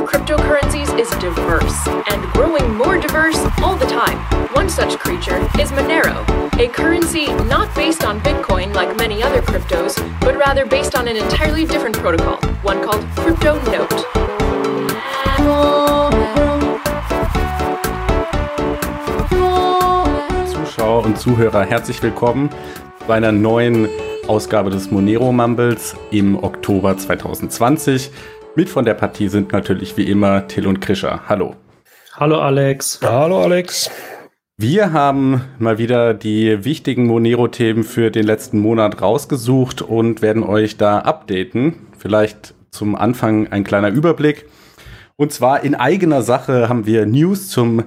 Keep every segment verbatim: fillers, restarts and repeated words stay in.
cryptocurrencies is diverse and growing more diverse all the time. One such creature is Monero, a currency not based on Bitcoin like many other cryptos, but rather based on an entirely different protocol, one called CryptoNote. Zuschauer und Zuhörer, herzlich willkommen bei einer neuen Ausgabe des Monero Mumbles im Oktober zwanzig zwanzig. Mit von der Partie sind natürlich wie immer Till und Krischer. Hallo. Hallo Alex. Hallo Alex. Wir haben mal wieder die wichtigen Monero-Themen für den letzten Monat rausgesucht und werden euch da updaten. Vielleicht zum Anfang ein kleiner Überblick. Und zwar in eigener Sache haben wir News zum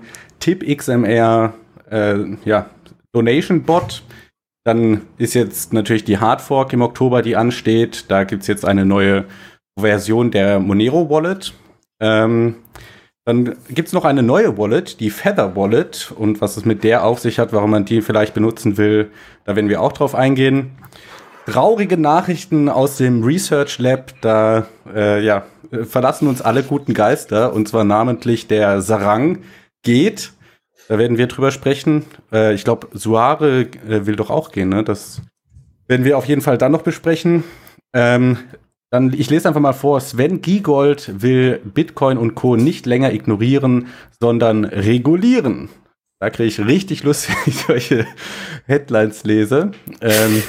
TipXMR äh, ja, Donation Bot. Dann ist jetzt natürlich die Hardfork im Oktober, die ansteht. Da gibt es jetzt eine neue Version der Monero Wallet. Ähm, dann gibt es noch eine neue Wallet, die Feather Wallet. Und was es mit der auf sich hat, warum man die vielleicht benutzen will, da werden wir auch drauf eingehen. Traurige Nachrichten aus dem Research Lab. Da äh, ja, verlassen uns alle guten Geister. Und zwar namentlich der Sarang geht. Da werden wir drüber sprechen. Äh, ich glaube, Suare äh, will doch auch gehen. Ne? Das werden wir auf jeden Fall dann noch besprechen. Ähm, Dann, ich lese einfach mal vor, Sven Giegold will Bitcoin und Co. nicht länger ignorieren, sondern regulieren. Da kriege ich richtig Lust, wenn ich solche Headlines lese. Ähm,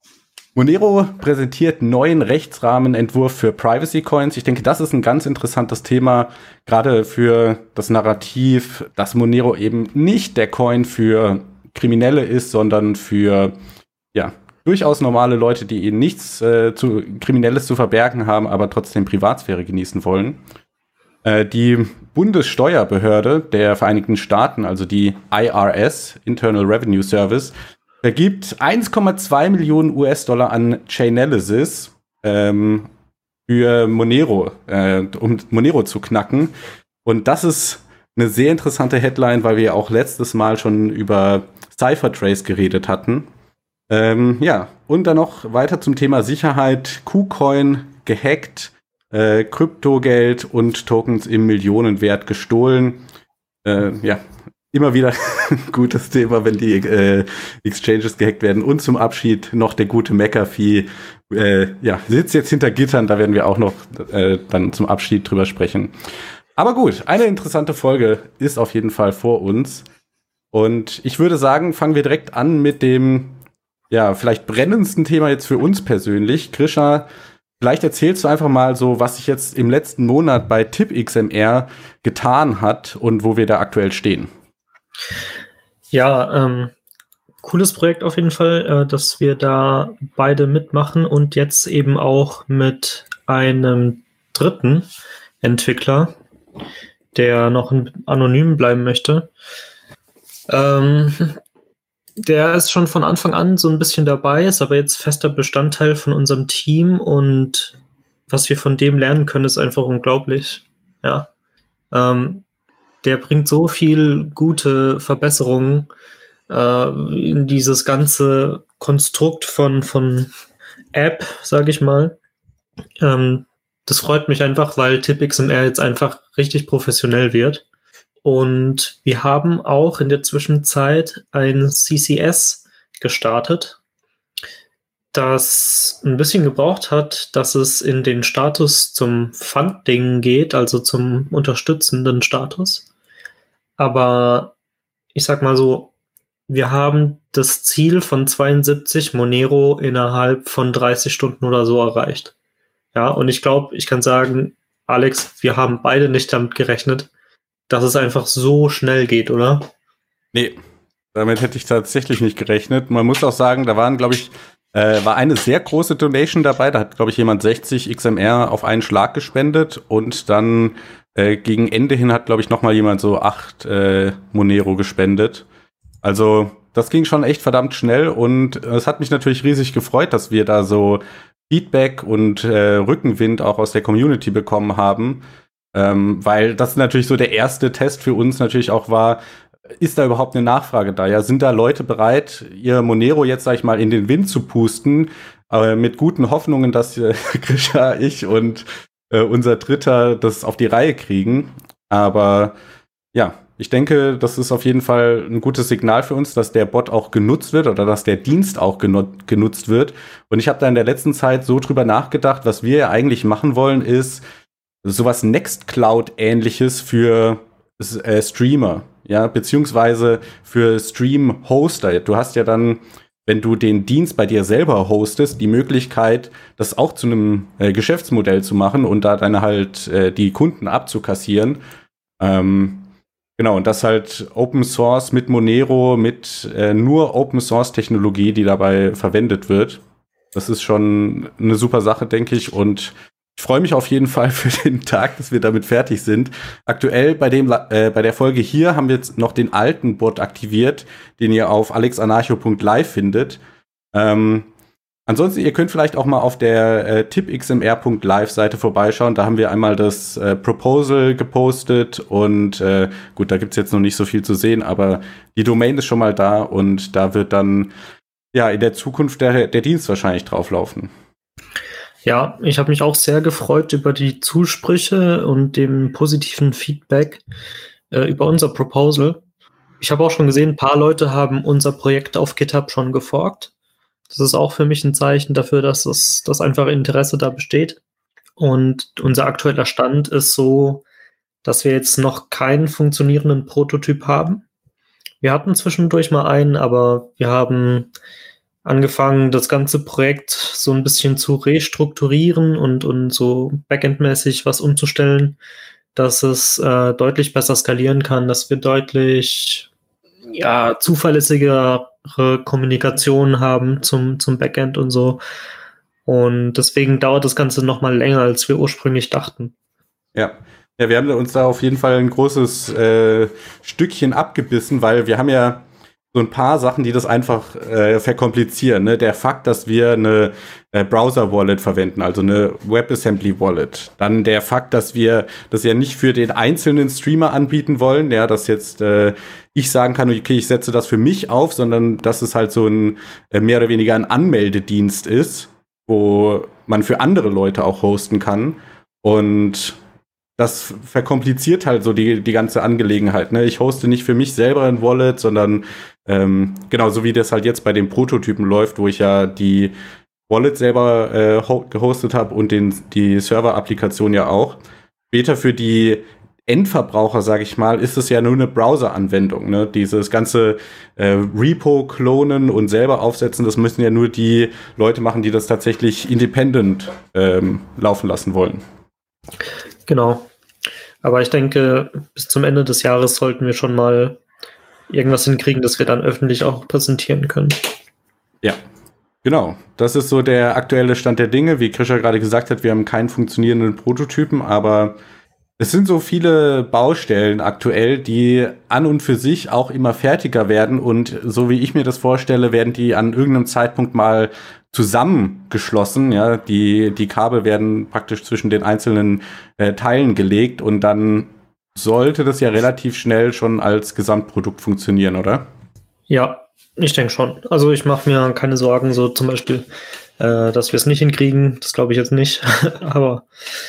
Monero präsentiert neuen Rechtsrahmenentwurf für Privacy Coins. Ich denke, das ist ein ganz interessantes Thema, gerade für das Narrativ, dass Monero eben nicht der Coin für Kriminelle ist, sondern für, ja, durchaus normale Leute, die ihnen nichts äh, zu, Kriminelles zu verbergen haben, aber trotzdem Privatsphäre genießen wollen. Äh, die Bundessteuerbehörde der Vereinigten Staaten, also die I R S, Internal Revenue Service, vergibt eins Komma zwei Millionen U S-Dollar an Chainalysis ähm, für Monero, äh, um Monero zu knacken. Und das ist eine sehr interessante Headline, weil wir auch letztes Mal schon über CipherTrace geredet hatten. Ähm, ja, und dann noch weiter zum Thema Sicherheit. KuCoin gehackt, äh, Kryptogeld und Tokens im Millionenwert gestohlen. Äh, ja, immer wieder ein gutes Thema, wenn die äh, Exchanges gehackt werden. Und zum Abschied noch der gute McAfee. Äh, ja, sitzt jetzt hinter Gittern, da werden wir auch noch äh, dann zum Abschied drüber sprechen. Aber gut, eine interessante Folge ist auf jeden Fall vor uns. Und ich würde sagen, fangen wir direkt an mit dem ja, vielleicht brennendsten Thema jetzt für uns persönlich. Krischer, vielleicht erzählst du einfach mal so, was sich jetzt im letzten Monat bei TipXMR getan hat und wo wir da aktuell stehen. Ja, ähm, cooles Projekt auf jeden Fall, äh, dass wir da beide mitmachen und jetzt eben auch mit einem dritten Entwickler, der noch anonym bleiben möchte. Ähm, Der ist schon von Anfang an so ein bisschen dabei, ist aber jetzt fester Bestandteil von unserem Team und was wir von dem lernen können, ist einfach unglaublich. Ja, ähm, der bringt so viel gute Verbesserungen äh, in dieses ganze Konstrukt von, von App, sage ich mal. Ähm, das freut mich einfach, weil TipXMR jetzt einfach richtig professionell wird. Und wir haben auch in der Zwischenzeit ein C C S gestartet, das ein bisschen gebraucht hat, dass es in den Status zum Funding geht, also zum unterstützenden Status. Aber ich sag mal so, wir haben das Ziel von zweiundsiebzig Monero innerhalb von dreißig Stunden oder so erreicht. Ja, und ich glaube, ich kann sagen, Alex, wir haben beide nicht damit gerechnet, dass es einfach so schnell geht, oder? Nee, damit hätte ich tatsächlich nicht gerechnet. Man muss auch sagen, da waren, glaube ich, äh, war eine sehr große Donation dabei. Da hat, glaube ich, jemand sechzig X M R auf einen Schlag gespendet. Und dann äh, gegen Ende hin hat, glaube ich, noch mal jemand so acht äh, Monero gespendet. Also das ging schon echt verdammt schnell. Und es hat mich natürlich riesig gefreut, dass wir da so Feedback und äh, Rückenwind auch aus der Community bekommen haben. Ähm, weil das natürlich so der erste Test für uns natürlich auch war, ist da überhaupt eine Nachfrage da? Ja, sind da Leute bereit, ihr Monero jetzt, sag ich mal, in den Wind zu pusten, äh, mit guten Hoffnungen, dass äh, Krischer, ich und äh, unser Dritter das auf die Reihe kriegen. Aber ja, ich denke, das ist auf jeden Fall ein gutes Signal für uns, dass der Bot auch genutzt wird oder dass der Dienst auch genu- genutzt wird. Und ich habe da in der letzten Zeit so drüber nachgedacht, was wir ja eigentlich machen wollen, ist sowas Nextcloud-ähnliches für äh, Streamer, ja, beziehungsweise für Stream-Hoster. Du hast ja dann, wenn du den Dienst bei dir selber hostest, die Möglichkeit, das auch zu einem äh, Geschäftsmodell zu machen und da dann halt äh, die Kunden abzukassieren. Ähm, genau, und das halt Open Source mit Monero, mit äh, nur Open Source Technologie, die dabei verwendet wird. Das ist schon eine super Sache, denke ich, und ich freue mich auf jeden Fall für den Tag, dass wir damit fertig sind. Aktuell bei dem äh, bei der Folge hier haben wir jetzt noch den alten Bot aktiviert, den ihr auf alexanarcho punkt live findet. Ähm, ansonsten, ihr könnt vielleicht auch mal auf der äh, tipxmr punkt live Seite vorbeischauen. Da haben wir einmal das äh, Proposal gepostet und äh, gut, da gibt's jetzt noch nicht so viel zu sehen, aber die Domain ist schon mal da und da wird dann ja in der Zukunft der, der Dienst wahrscheinlich drauflaufen. Ja, ich habe mich auch sehr gefreut über die Zusprüche und dem positiven Feedback äh, über unser Proposal. Ich habe auch schon gesehen, ein paar Leute haben unser Projekt auf GitHub schon geforkt. Das ist auch für mich ein Zeichen dafür, dass es, dass einfach Interesse da besteht. Und unser aktueller Stand ist so, dass wir jetzt noch keinen funktionierenden Prototyp haben. Wir hatten zwischendurch mal einen, aber wir haben angefangen, das ganze Projekt so ein bisschen zu restrukturieren und, und so backendmäßig was umzustellen, dass es äh, deutlich besser skalieren kann, dass wir deutlich ja, zuverlässigere Kommunikation haben zum, zum Backend und so. Und deswegen dauert das Ganze noch mal länger, als wir ursprünglich dachten. Ja. Ja, wir haben uns da auf jeden Fall ein großes äh, Stückchen abgebissen, weil wir haben ja so ein paar Sachen, die das einfach äh, verkomplizieren. Ne? Der Fakt, dass wir eine äh, Browser-Wallet verwenden, also eine WebAssembly-Wallet. Dann der Fakt, dass wir das ja nicht für den einzelnen Streamer anbieten wollen, ja, dass jetzt äh, ich sagen kann, okay, ich setze das für mich auf, sondern dass es halt so ein äh, mehr oder weniger ein Anmeldedienst ist, wo man für andere Leute auch hosten kann. Und das verkompliziert halt so die, die ganze Angelegenheit. Ne? Ich hoste nicht für mich selber ein Wallet, sondern ähm, genau, so wie das halt jetzt bei den Prototypen läuft, wo ich ja die Wallet selber äh, ho- gehostet habe und den, die Server-Applikation ja auch. Später für die Endverbraucher, sage ich mal, ist es ja nur eine Browser-Anwendung. Ne? Dieses ganze äh, Repo klonen und selber aufsetzen, das müssen ja nur die Leute machen, die das tatsächlich independent ähm, laufen lassen wollen. Genau. Aber ich denke, bis zum Ende des Jahres sollten wir schon mal irgendwas hinkriegen, das wir dann öffentlich auch präsentieren können. Ja, genau. Das ist so der aktuelle Stand der Dinge. Wie Krisha gerade gesagt hat, wir haben keinen funktionierenden Prototypen, aber es sind so viele Baustellen aktuell, die an und für sich auch immer fertiger werden. Und so wie ich mir das vorstelle, werden die an irgendeinem Zeitpunkt mal zusammengeschlossen. Ja, die, die Kabel werden praktisch zwischen den einzelnen äh, Teilen gelegt und dann sollte das ja relativ schnell schon als Gesamtprodukt funktionieren, oder? Ja, ich denke schon. Also ich mache mir keine Sorgen, so zum Beispiel, äh, dass wir es nicht hinkriegen. Das glaube ich jetzt nicht. Aber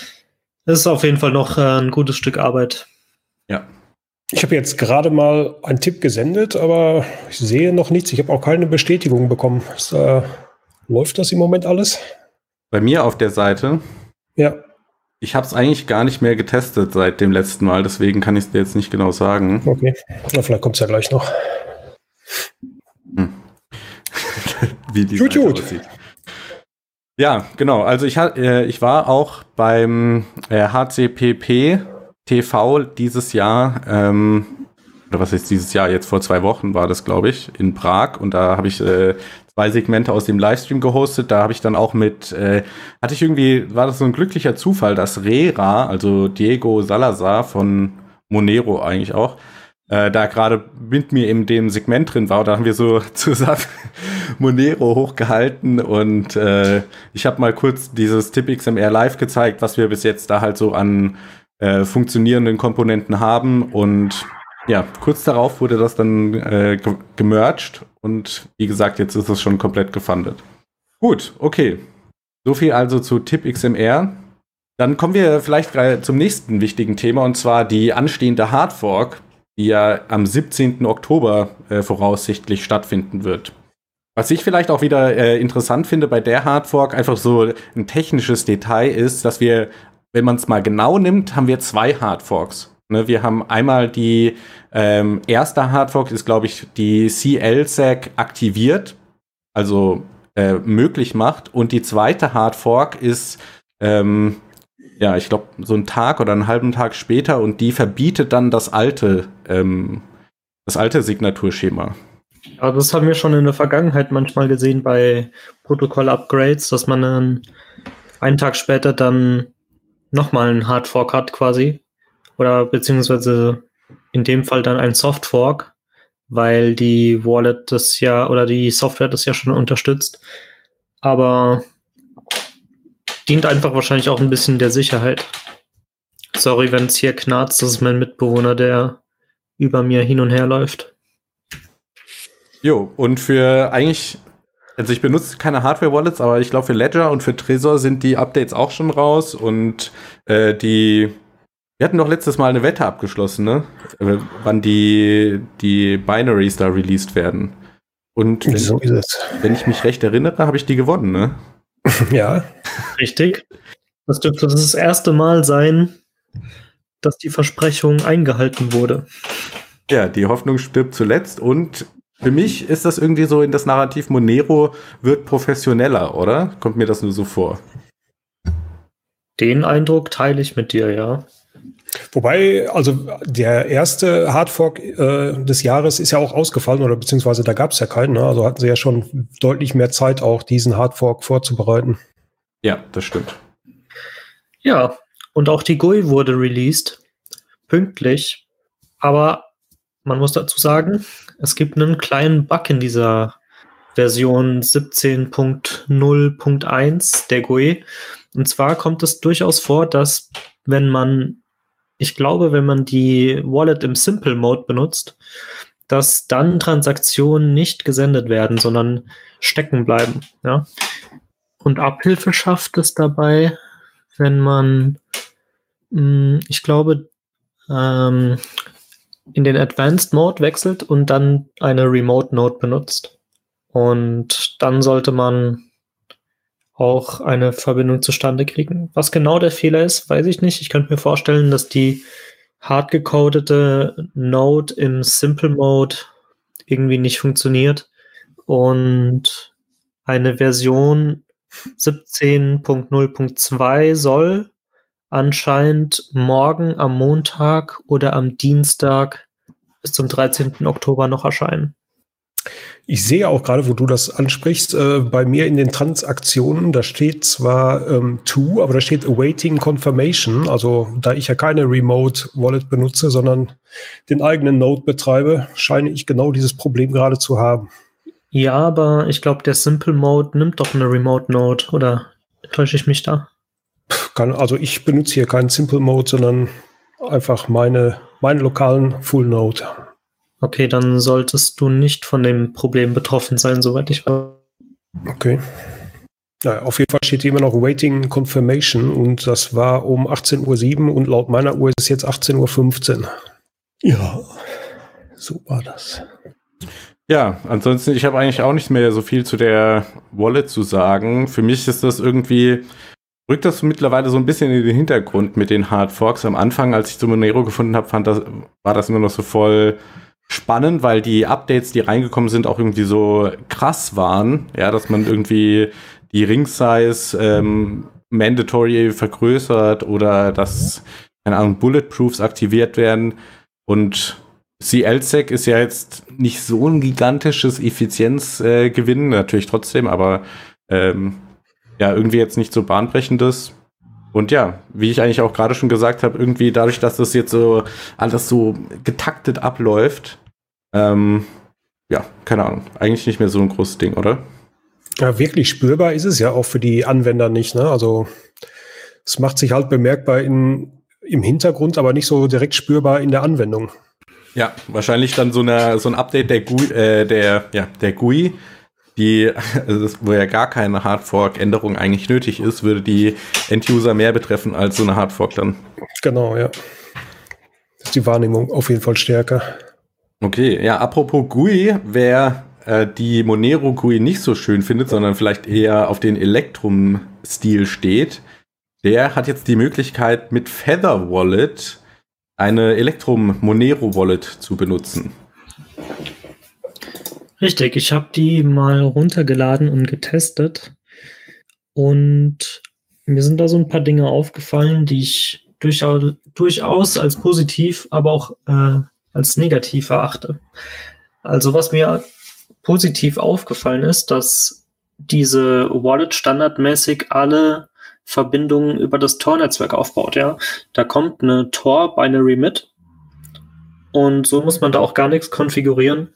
es ist auf jeden Fall noch äh, ein gutes Stück Arbeit. Ja. Ich habe jetzt gerade mal einen Tipp gesendet, aber ich sehe noch nichts. Ich habe auch keine Bestätigung bekommen. Ist, äh, läuft das im Moment alles? Bei mir auf der Seite? Ja. Ich habe es eigentlich gar nicht mehr getestet seit dem letzten Mal, deswegen kann ich es dir jetzt nicht genau sagen. Okay, na, vielleicht kommt es ja gleich noch. Hm. Wie die Gut, Seite gut. aussieht. Ja, genau. Also ich, äh, ich war auch beim äh, H C P P T V dieses Jahr, ähm, oder was ist dieses Jahr, jetzt vor zwei Wochen war das, glaube ich, in Prag. Und da habe ich äh, zwei Segmente aus dem Livestream gehostet. Da habe ich dann auch mit, äh, hatte ich irgendwie, war das so ein glücklicher Zufall, dass Rera, also Diego Salazar von Monero eigentlich auch, äh, da gerade mit mir in dem Segment drin war. Und da haben wir so zusammen Monero hochgehalten und äh, ich habe mal kurz dieses tipxmr live gezeigt, was wir bis jetzt da halt so an äh, funktionierenden Komponenten haben. Und ja, kurz darauf wurde das dann äh, ge- gemerged und wie gesagt, jetzt ist es schon komplett gefundet. Gut, okay. So viel also zu tipxmr. Dann kommen wir vielleicht zum nächsten wichtigen Thema, und zwar die anstehende Hardfork, die ja am siebzehnten Oktober äh, voraussichtlich stattfinden wird. Was ich vielleicht auch wieder äh, interessant finde bei der Hardfork, einfach so ein technisches Detail ist, dass wir, wenn man es mal genau nimmt, haben wir zwei Hardforks. Ne, wir haben einmal die ähm, erste Hardfork, ist glaube ich die C L S E C aktiviert, also äh, möglich macht, und die zweite Hardfork ist ähm, ja, ich glaube, so einen Tag oder einen halben Tag später, und die verbietet dann das alte, ähm, das alte Signaturschema. Ja, das haben wir schon in der Vergangenheit manchmal gesehen bei Protokoll-Upgrades, dass man dann einen Tag später dann nochmal einen Hardfork hat quasi. Oder beziehungsweise in dem Fall dann ein Softfork, weil die Wallet das ja, oder die Software das ja schon unterstützt. Aber dient einfach wahrscheinlich auch ein bisschen der Sicherheit. Sorry, wenn es hier knarzt, das ist mein Mitbewohner, der über mir hin und her läuft. Jo, und für eigentlich, also ich benutze keine Hardware-Wallets, aber ich glaube für Ledger und für Trezor sind die Updates auch schon raus, und äh, die, wir hatten doch letztes Mal eine Wette abgeschlossen, ne? Äh, wann die, die Binaries da released werden. Und wenn, so ist es. Wenn ich mich recht erinnere, habe ich die gewonnen, ne? Ja. Richtig. Das dürfte das erste Mal sein, dass die Versprechung eingehalten wurde. Ja, die Hoffnung stirbt zuletzt, und für mich ist das irgendwie so in das Narrativ, Monero wird professioneller, oder? Kommt mir das nur so vor? Den Eindruck teile ich mit dir, ja. Wobei, also der erste Hardfork äh, des Jahres ist ja auch ausgefallen, oder beziehungsweise da gab es ja keinen, ne? Also hatten sie ja schon deutlich mehr Zeit, auch diesen Hardfork vorzubereiten. Ja, das stimmt. Ja, und auch die G U I wurde released, pünktlich, aber man muss dazu sagen, es gibt einen kleinen Bug in dieser Version siebzehn Punkt null Punkt eins der G U I. Und zwar kommt es durchaus vor, dass wenn man, ich glaube, wenn man die Wallet im Simple Mode benutzt, dass dann Transaktionen nicht gesendet werden, sondern stecken bleiben. Ja? Und Abhilfe schafft es dabei, wenn man, mh, ich glaube, ähm, in den Advanced Mode wechselt und dann eine Remote Node benutzt. Und dann sollte man auch eine Verbindung zustande kriegen. Was genau der Fehler ist, weiß ich nicht. Ich könnte mir vorstellen, dass die hart gecodete Node im Simple Mode irgendwie nicht funktioniert und eine Version siebzehn Punkt null Punkt zwei soll anscheinend morgen am Montag oder am Dienstag bis zum dreizehnten Oktober noch erscheinen. Ich sehe auch gerade, wo du das ansprichst, äh, bei mir in den Transaktionen, da steht zwar ähm, to, aber da steht awaiting confirmation. Also da ich ja keine Remote Wallet benutze, sondern den eigenen Node betreibe, scheine ich genau dieses Problem gerade zu haben. Ja, aber ich glaube, der Simple Mode nimmt doch eine Remote Node, oder täusche ich mich da? Kann, also ich benutze hier keinen Simple Mode, sondern einfach meine, meinen lokalen Full Node. Okay, dann solltest du nicht von dem Problem betroffen sein, soweit ich weiß. Okay. Ja, auf jeden Fall steht hier immer noch Waiting Confirmation, und das war um achtzehn Uhr sieben und laut meiner Uhr ist es jetzt achtzehn Uhr fünfzehn. Ja, so war das. Ja, ansonsten, ich habe eigentlich auch nicht mehr so viel zu der Wallet zu sagen. Für mich ist das irgendwie, rückt das mittlerweile so ein bisschen in den Hintergrund mit den Hardforks. Am Anfang, als ich zu Monero gefunden habe, fand das, war das immer noch so voll spannend, weil die Updates, die reingekommen sind, auch irgendwie so krass waren, ja, dass man irgendwie die Ring-Size ähm, mandatory vergrößert oder dass, keine Ahnung, Bulletproofs aktiviert werden. Und C L S E C ist ja jetzt nicht so ein gigantisches Effizienzgewinn, äh, natürlich trotzdem, aber ähm, ja, irgendwie jetzt nicht so bahnbrechendes. Und ja, wie ich eigentlich auch gerade schon gesagt habe, irgendwie dadurch, dass das jetzt so alles so getaktet abläuft, ähm, ja, keine Ahnung, eigentlich nicht mehr so ein großes Ding, oder? Ja, wirklich spürbar ist es ja auch für die Anwender nicht, ne? Also es macht sich halt bemerkbar in, im Hintergrund, aber nicht so direkt spürbar in der Anwendung. Ja, wahrscheinlich dann so, eine, so ein Update der G U I, äh, der, ja, der G U I die, also wo ja gar keine Hardfork-Änderung eigentlich nötig ist, würde die End-User mehr betreffen als so eine Hardfork dann. Genau, ja. Das ist die Wahrnehmung auf jeden Fall stärker. Okay, ja, apropos G U I, wer äh, die Monero G U I nicht so schön findet, sondern vielleicht eher auf den Electrum-Stil steht, der hat jetzt die Möglichkeit, mit Feather Wallet eine Electrum Monero Wallet zu benutzen. Richtig, ich habe die mal runtergeladen und getestet und mir sind da so ein paar Dinge aufgefallen, die ich durchaus, durchaus als positiv, aber auch äh, als negativ erachte. Also was mir positiv aufgallen ist, dass diese Wallet standardmäßig alle Verbindungen über das Tor-Netzwerk aufbaut. Ja, da kommt eine Tor-Binary mit und so muss man da auch gar nichts konfigurieren.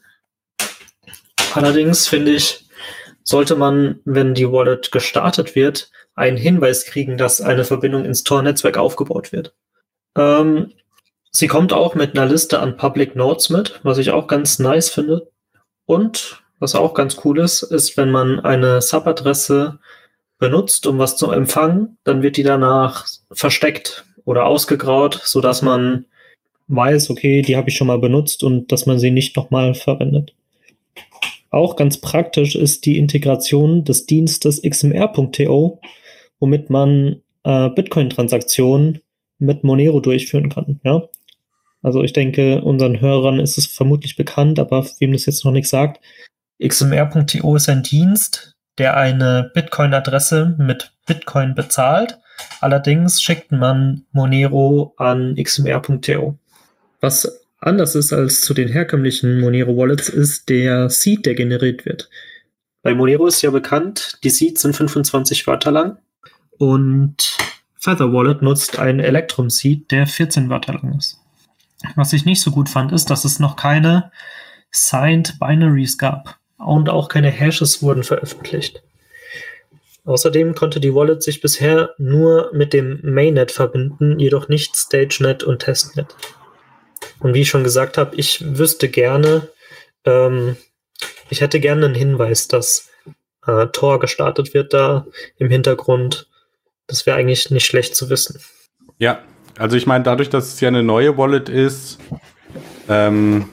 Allerdings finde ich, sollte man, wenn die Wallet gestartet wird, einen Hinweis kriegen, dass eine Verbindung ins Tor-Netzwerk aufgebaut wird. Ähm, sie kommt auch mit einer Liste an Public Nodes mit, was ich auch ganz nice finde. Und was auch ganz cool ist, ist, wenn man eine Subadresse benutzt, um was zu empfangen, dann wird die danach versteckt oder ausgegraut, sodass man weiß, okay, die habe ich schon mal benutzt und dass man sie nicht nochmal verwendet. Auch ganz praktisch ist die Integration des Dienstes X M R Punkt to, womit man äh, Bitcoin-Transaktionen mit Monero durchführen kann. Ja? Also ich denke, unseren Hörern ist es vermutlich bekannt, aber wem das jetzt noch nicht sagt, X M R Punkt to ist ein Dienst, der eine Bitcoin-Adresse mit Bitcoin bezahlt. Allerdings schickt man Monero an X M R Punkt to. Was anders ist als zu den herkömmlichen Monero-Wallets, ist der Seed, der generiert wird. Bei Monero ist ja bekannt, die Seeds sind fünfundzwanzig Wörter lang und Feather Wallet nutzt einen Electrum Seed, der vierzehn Wörter lang ist. Was ich nicht so gut fand, ist, dass es noch keine Signed Binaries gab und auch keine Hashes wurden veröffentlicht. Außerdem konnte die Wallet sich bisher nur mit dem Mainnet verbinden, jedoch nicht StageNet und Testnet. Und wie ich schon gesagt habe, ich wüsste gerne, ähm, ich hätte gerne einen Hinweis, dass äh, Tor gestartet wird da im Hintergrund. Das wäre eigentlich nicht schlecht zu wissen. Ja, also ich meine, dadurch, dass es ja eine neue Wallet ist, ähm,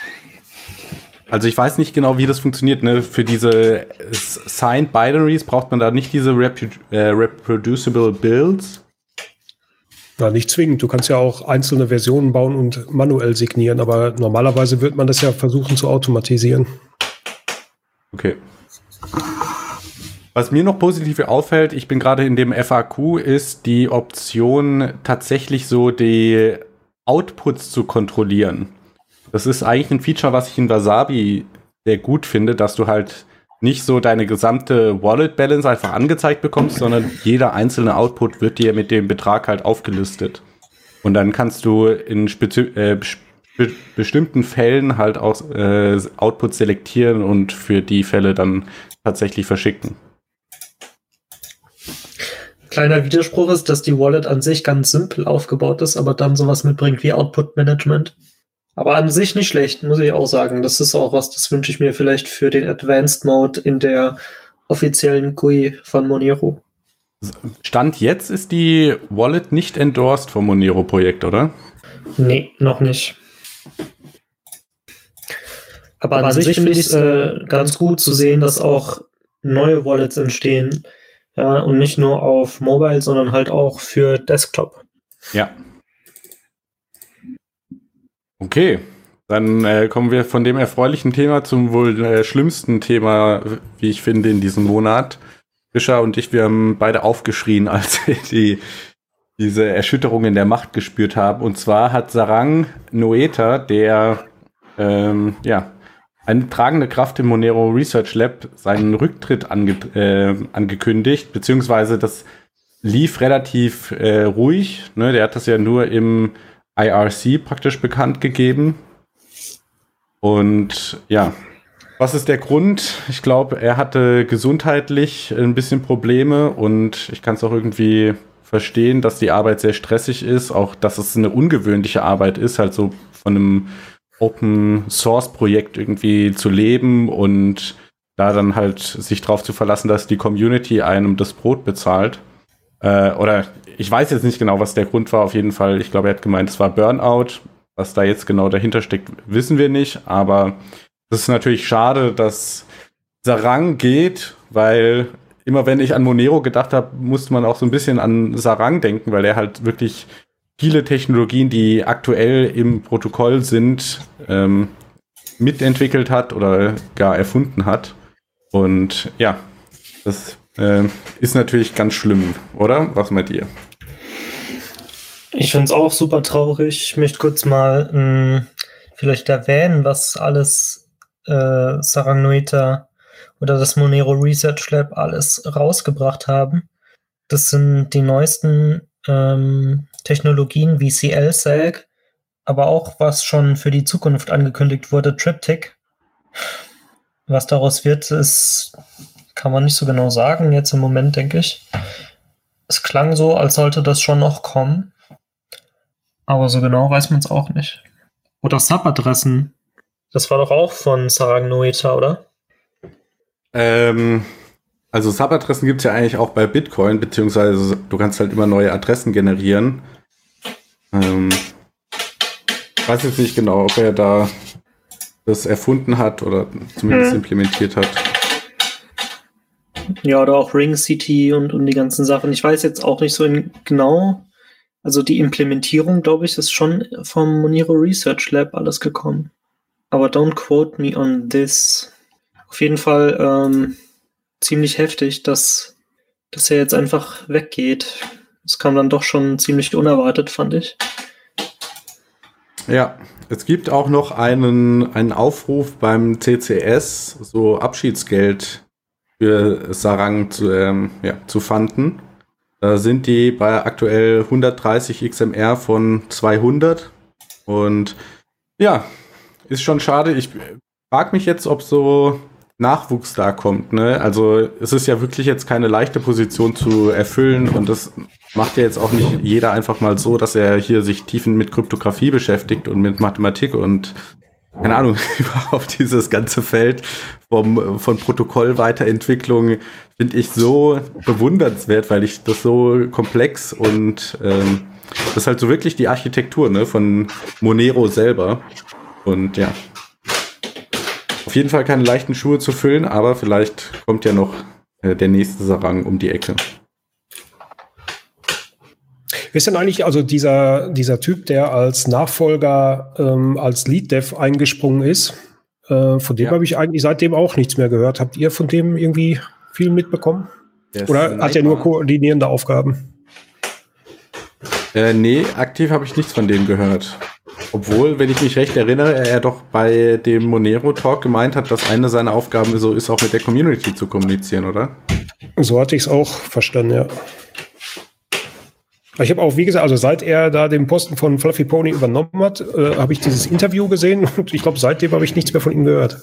also ich weiß nicht genau, wie das funktioniert. Ne? Für diese Signed Binaries braucht man da nicht diese Repu- äh, Reproducible Builds. Na, nicht zwingend. Du kannst ja auch einzelne Versionen bauen und manuell signieren, aber normalerweise wird man das ja versuchen zu automatisieren. Okay. Was mir noch positiv auffällt, ich bin gerade in dem F A Q, ist die Option, tatsächlich so die Outputs zu kontrollieren. Das ist eigentlich ein Feature, was ich in Wasabi sehr gut finde, dass du halt nicht so deine gesamte Wallet-Balance einfach angezeigt bekommst, sondern jeder einzelne Output wird dir mit dem Betrag halt aufgelistet. Und dann kannst du in spezi- äh, be- bestimmten Fällen halt auch äh, Outputs selektieren und für die Fälle dann tatsächlich verschicken. Kleiner Widerspruch ist, dass die Wallet an sich ganz simpel aufgebaut ist, aber dann sowas mitbringt wie Output-Management. Aber an sich nicht schlecht, muss ich auch sagen. Das ist auch was, das wünsche ich mir vielleicht für den Advanced Mode in der offiziellen G U I von Monero. Stand jetzt ist die Wallet nicht endorsed vom Monero-Projekt, oder? Nee, noch nicht. Aber, Aber an, an sich finde ich es äh, ganz gut zu sehen, dass auch neue Wallets entstehen. Ja, und nicht nur auf Mobile, sondern halt auch für Desktop. Ja. Okay, dann äh, kommen wir von dem erfreulichen Thema zum wohl äh, schlimmsten Thema, wie ich finde, in diesem Monat. Fischer und ich, wir haben beide aufgeschrien, als wir die, diese Erschütterung in der Macht gespürt haben. Und zwar hat Sarang Noether, der ähm, ja, eine tragende Kraft im Monero Research Lab, seinen Rücktritt ange äh, angekündigt, beziehungsweise das lief relativ äh, ruhig. Ne? Der hat das ja nur im I R C praktisch bekannt gegeben. Und ja, was ist der Grund? Ich glaube, er hatte gesundheitlich ein bisschen Probleme und ich kann es auch irgendwie verstehen, dass die Arbeit sehr stressig ist, auch dass es eine ungewöhnliche Arbeit ist, halt so von einem Open-Source-Projekt irgendwie zu leben und da dann halt sich drauf zu verlassen, dass die Community einem das Brot bezahlt. Äh, oder ich weiß jetzt nicht genau, was der Grund war. Auf jeden Fall, ich glaube, er hat gemeint, es war Burnout. Was da jetzt genau dahinter steckt, wissen wir nicht. Aber es ist natürlich schade, dass Sarang geht, weil immer wenn ich an Monero gedacht habe, musste man auch so ein bisschen an Sarang denken, weil er halt wirklich viele Technologien, die aktuell im Protokoll sind, ähm, mitentwickelt hat oder gar erfunden hat. Und ja, das äh, ist natürlich ganz schlimm, oder? Was meint ihr? Ich finde es auch super traurig. Ich möchte kurz mal mh, vielleicht erwähnen, was alles äh, Sarang Noether oder das Monero Research Lab alles rausgebracht haben. Das sind die neuesten ähm, Technologien wie C L S A G, aber auch was schon für die Zukunft angekündigt wurde, Triptych. Was daraus wird, ist, kann man nicht so genau sagen, jetzt im Moment, denke ich. Es klang so, als sollte das schon noch kommen. Aber so genau weiß man es auch nicht. Oder Subadressen. Das war doch auch von Sarang Noether, oder? Ähm, also Subadressen gibt es ja eigentlich auch bei Bitcoin, beziehungsweise du kannst halt immer neue Adressen generieren. Ähm, ich weiß jetzt nicht genau, ob er da das erfunden hat oder zumindest hm. implementiert hat. Ja, oder auch Ring City und, und die ganzen Sachen. Ich weiß jetzt auch nicht so in genau, also die Implementierung, glaube ich, ist schon vom Monero Research Lab alles gekommen. Aber don't quote me on this. Auf jeden Fall ähm, ziemlich heftig, dass, dass er jetzt einfach weggeht. Das kam dann doch schon ziemlich unerwartet, fand ich. Ja, es gibt auch noch einen, einen Aufruf beim C C S, so Abschiedsgeld für Sarang zu, ähm, ja, zu fanden. Da sind die bei aktuell hundertdreißig X M R von zweihundert. Und ja, ist schon schade. Ich frage mich jetzt, ob so Nachwuchs da kommt, ne? Also es ist ja wirklich jetzt keine leichte Position zu erfüllen und das macht ja jetzt auch nicht jeder einfach mal so, dass er hier sich tiefen mit Kryptographie beschäftigt und mit Mathematik und keine Ahnung, überhaupt dieses ganze Feld vom, von Protokollweiterentwicklung finde ich so bewundernswert, weil ich das so komplex und ähm, das ist halt so wirklich die Architektur, ne, von Monero selber und ja. Auf jeden Fall keine leichten Schuhe zu füllen, aber vielleicht kommt ja noch äh, der nächste Sarang um die Ecke. Wer ist denn eigentlich also dieser, dieser Typ, der als Nachfolger, ähm, als Lead-Dev eingesprungen ist? Äh, von dem ja. habe ich eigentlich seitdem auch nichts mehr gehört. Habt ihr von dem irgendwie viel mitbekommen? Oder Sniper. Hat er nur koordinierende Aufgaben? Äh, nee, aktiv habe ich nichts von dem gehört. Obwohl, wenn ich mich recht erinnere, er doch bei dem Monero Talk gemeint hat, dass eine seiner Aufgaben so ist, auch mit der Community zu kommunizieren, oder? So hatte ich es auch verstanden, ja. Ich habe auch, wie gesagt, also seit er da den Posten von Fluffy Pony übernommen hat, äh, habe ich dieses Interview gesehen und ich glaube, seitdem habe ich nichts mehr von ihm gehört.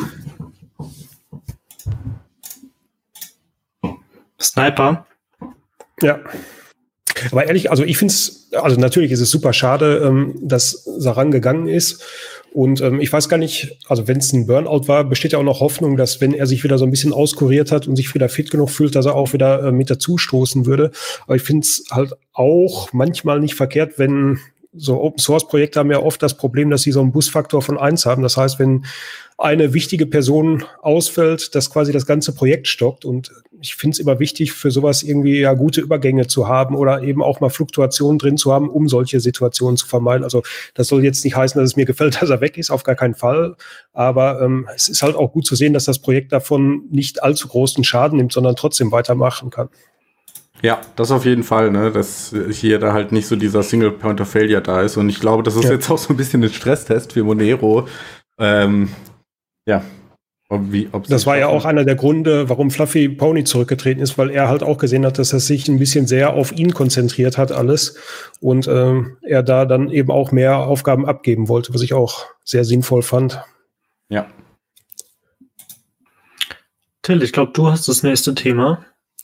Sniper? Ja. Aber ehrlich, also ich finde es, also natürlich ist es super schade, ähm, dass Sarang gegangen ist. Und ähm, ich weiß gar nicht, also wenn es ein Burnout war, besteht ja auch noch Hoffnung, dass wenn er sich wieder so ein bisschen auskuriert hat und sich wieder fit genug fühlt, dass er auch wieder äh, mit dazu stoßen würde. Aber ich finde es halt auch manchmal nicht verkehrt, wenn so Open-Source-Projekte haben ja oft das Problem, dass sie so einen Busfaktor von eins haben. Das heißt, wenn eine wichtige Person ausfällt, dass quasi das ganze Projekt stoppt. Und ich finde es immer wichtig, für sowas irgendwie ja gute Übergänge zu haben oder eben auch mal Fluktuationen drin zu haben, um solche Situationen zu vermeiden. Also das soll jetzt nicht heißen, dass es mir gefällt, dass er weg ist, auf gar keinen Fall. Aber ähm, es ist halt auch gut zu sehen, dass das Projekt davon nicht allzu großen Schaden nimmt, sondern trotzdem weitermachen kann. Ja, das auf jeden Fall, ne, dass hier da halt nicht so dieser Single Point of Failure da ist. Und ich glaube, das ist ja jetzt auch so ein bisschen ein Stresstest für Monero. Ähm, ja. Ob, wie, ob das war ja auch einer der Gründe, warum Fluffy Pony zurückgetreten ist, weil er halt auch gesehen hat, dass er sich ein bisschen sehr auf ihn konzentriert hat, alles. Und ähm, er da dann eben auch mehr Aufgaben abgeben wollte, was ich auch sehr sinnvoll fand. Ja. Till, ich glaube, du hast das nächste Thema.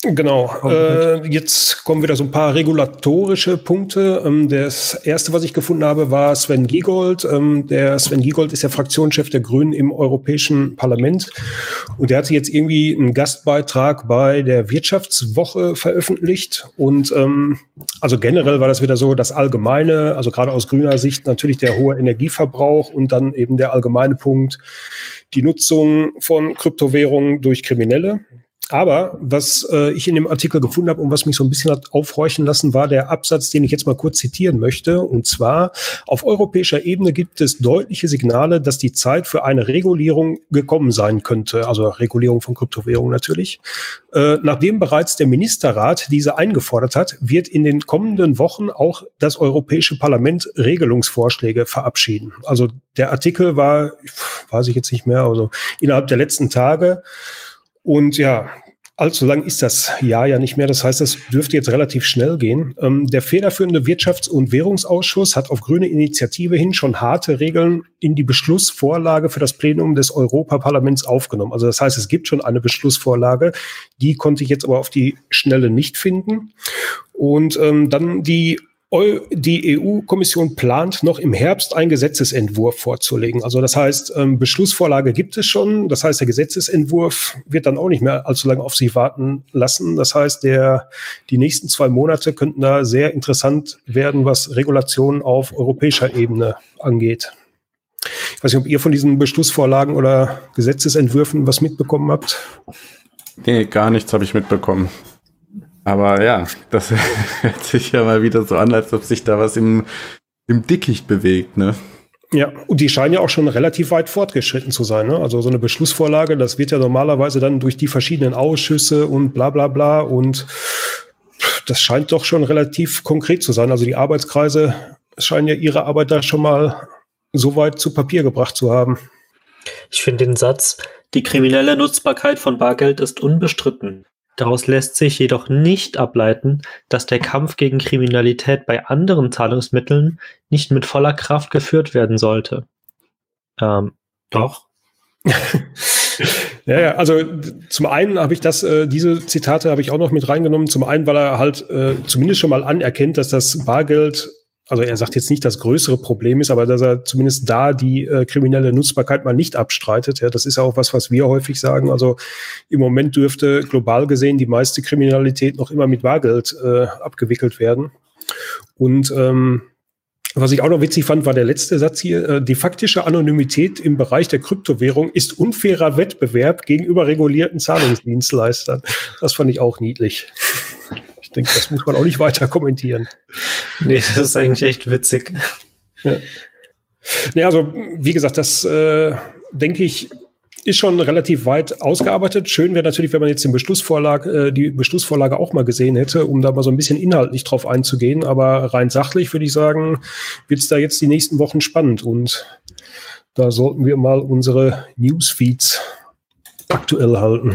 Genau. Äh, jetzt kommen wieder so ein paar regulatorische Punkte. Ähm, das erste, was ich gefunden habe, war Sven Giegold. Ähm, der Sven Giegold ist der Fraktionschef der Grünen im Europäischen Parlament. Und der hatte jetzt irgendwie einen Gastbeitrag bei der Wirtschaftswoche veröffentlicht. Und ähm, also generell war das wieder so, das Allgemeine, also gerade aus grüner Sicht natürlich der hohe Energieverbrauch und dann eben der allgemeine Punkt, die Nutzung von Kryptowährungen durch Kriminelle. Aber was äh, ich in dem Artikel gefunden habe und was mich so ein bisschen hat aufhorchen lassen, war der Absatz, den ich jetzt mal kurz zitieren möchte. Und zwar, auf europäischer Ebene gibt es deutliche Signale, dass die Zeit für eine Regulierung gekommen sein könnte. Also Regulierung von Kryptowährungen natürlich. Äh, nachdem bereits der Ministerrat diese eingefordert hat, wird in den kommenden Wochen auch das Europäische Parlament Regelungsvorschläge verabschieden. Also der Artikel war, weiß ich jetzt nicht mehr, also innerhalb der letzten Tage. Und ja, allzu lang ist das Jahr ja nicht mehr. Das heißt, das dürfte jetzt relativ schnell gehen. Ähm, der federführende Wirtschafts- und Währungsausschuss hat auf grüne Initiative hin schon harte Regeln in die Beschlussvorlage für das Plenum des Europaparlaments aufgenommen. Also das heißt, es gibt schon eine Beschlussvorlage. Die konnte ich jetzt aber auf die Schnelle nicht finden. Und ähm, dann die Die E U-Kommission plant noch im Herbst einen Gesetzesentwurf vorzulegen. Also das heißt, ähm, Beschlussvorlage gibt es schon. Das heißt, der Gesetzesentwurf wird dann auch nicht mehr allzu lange auf sich warten lassen. Das heißt, der, die nächsten zwei Monate könnten da sehr interessant werden, was Regulationen auf europäischer Ebene angeht. Ich weiß nicht, ob ihr von diesen Beschlussvorlagen oder Gesetzesentwürfen was mitbekommen habt. Nee, gar nichts habe ich mitbekommen. Aber ja, das hört sich ja mal wieder so an, als ob sich da was im, im Dickicht bewegt, ne? Ja, und die scheinen ja auch schon relativ weit fortgeschritten zu sein, ne? Also so eine Beschlussvorlage, das wird ja normalerweise dann durch die verschiedenen Ausschüsse und bla bla bla und das scheint doch schon relativ konkret zu sein. Also die Arbeitskreise scheinen ja ihre Arbeit da schon mal so weit zu Papier gebracht zu haben. Ich finde den Satz, die kriminelle Nutzbarkeit von Bargeld ist unbestritten. Daraus lässt sich jedoch nicht ableiten, dass der Kampf gegen Kriminalität bei anderen Zahlungsmitteln nicht mit voller Kraft geführt werden sollte. Ähm, doch. Ja, ja, also zum einen habe ich das, äh, diese Zitate habe ich auch noch mit reingenommen. Zum einen, weil er halt äh, zumindest schon mal anerkennt, dass das Bargeld, also er sagt jetzt nicht, das größere Problem ist, aber dass er zumindest da die äh, kriminelle Nutzbarkeit mal nicht abstreitet. Ja, das ist ja auch was, was wir häufig sagen. Also im Moment dürfte global gesehen die meiste Kriminalität noch immer mit Bargeld äh, abgewickelt werden. Und ähm, was ich auch noch witzig fand, war der letzte Satz hier. Äh, die faktische Anonymität im Bereich der Kryptowährung ist unfairer Wettbewerb gegenüber regulierten Zahlungsdienstleistern. Das fand ich auch niedlich. Ich denke, das muss man auch nicht weiter kommentieren. Nee, das ist eigentlich echt witzig. Ja, ja, also wie gesagt, das äh, denke ich, ist schon relativ weit ausgearbeitet. Schön wäre natürlich, wenn man jetzt den Beschlussvorlage, äh, die Beschlussvorlage auch mal gesehen hätte, um da mal so ein bisschen inhaltlich drauf einzugehen. Aber rein sachlich würde ich sagen, wird es da jetzt die nächsten Wochen spannend. Und da sollten wir mal unsere Newsfeeds aktuell halten.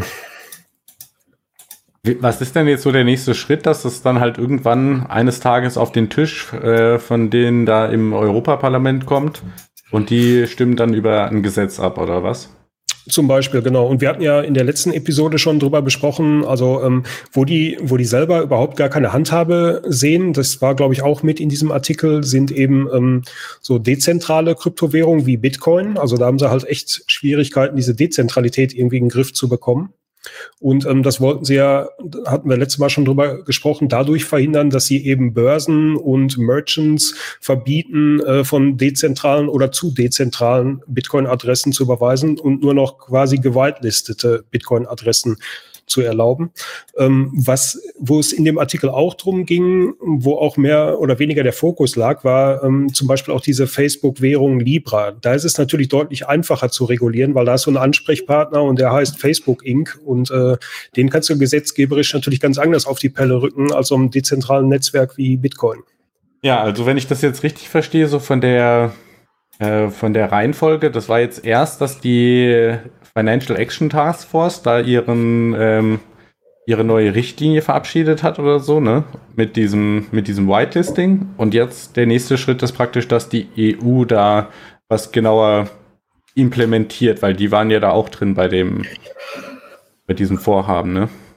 Was ist denn jetzt so der nächste Schritt, dass es dann halt irgendwann eines Tages auf den Tisch äh, von denen da im Europaparlament kommt und die stimmen dann über ein Gesetz ab, oder was? Zum Beispiel, genau. Und wir hatten ja in der letzten Episode schon drüber besprochen, also ähm, wo die, wo die selber überhaupt gar keine Handhabe sehen, das war, glaube ich, auch mit in diesem Artikel, sind eben ähm, so dezentrale Kryptowährungen wie Bitcoin. Also da haben sie halt echt Schwierigkeiten, diese Dezentralität irgendwie in den Griff zu bekommen. Und ähm, das wollten sie ja, hatten wir letztes Mal schon drüber gesprochen, dadurch verhindern, dass sie eben Börsen und Merchants verbieten, äh, von dezentralen oder zu dezentralen Bitcoin-Adressen zu überweisen und nur noch quasi gewitelistete Bitcoin-Adressen zu erlauben. Ähm, was, wo es in dem Artikel auch drum ging, wo auch mehr oder weniger der Fokus lag, war ähm, zum Beispiel auch diese Facebook-Währung Libra. Da ist es natürlich deutlich einfacher zu regulieren, weil da ist so ein Ansprechpartner und der heißt Facebook Incorporated und äh, den kannst du gesetzgeberisch natürlich ganz anders auf die Pelle rücken als so einem dezentralen Netzwerk wie Bitcoin. Ja, also wenn ich das jetzt richtig verstehe, so von der äh, von der Reihenfolge, das war jetzt erst, dass die Financial Action Task Force da ihren ähm, ihre neue Richtlinie verabschiedet hat oder so, ne? Mit diesem mit diesem Whitelisting. Und jetzt der nächste Schritt ist praktisch, dass die E U da was genauer implementiert, weil die waren ja da auch drin bei dem bei diesem Vorhaben, ne?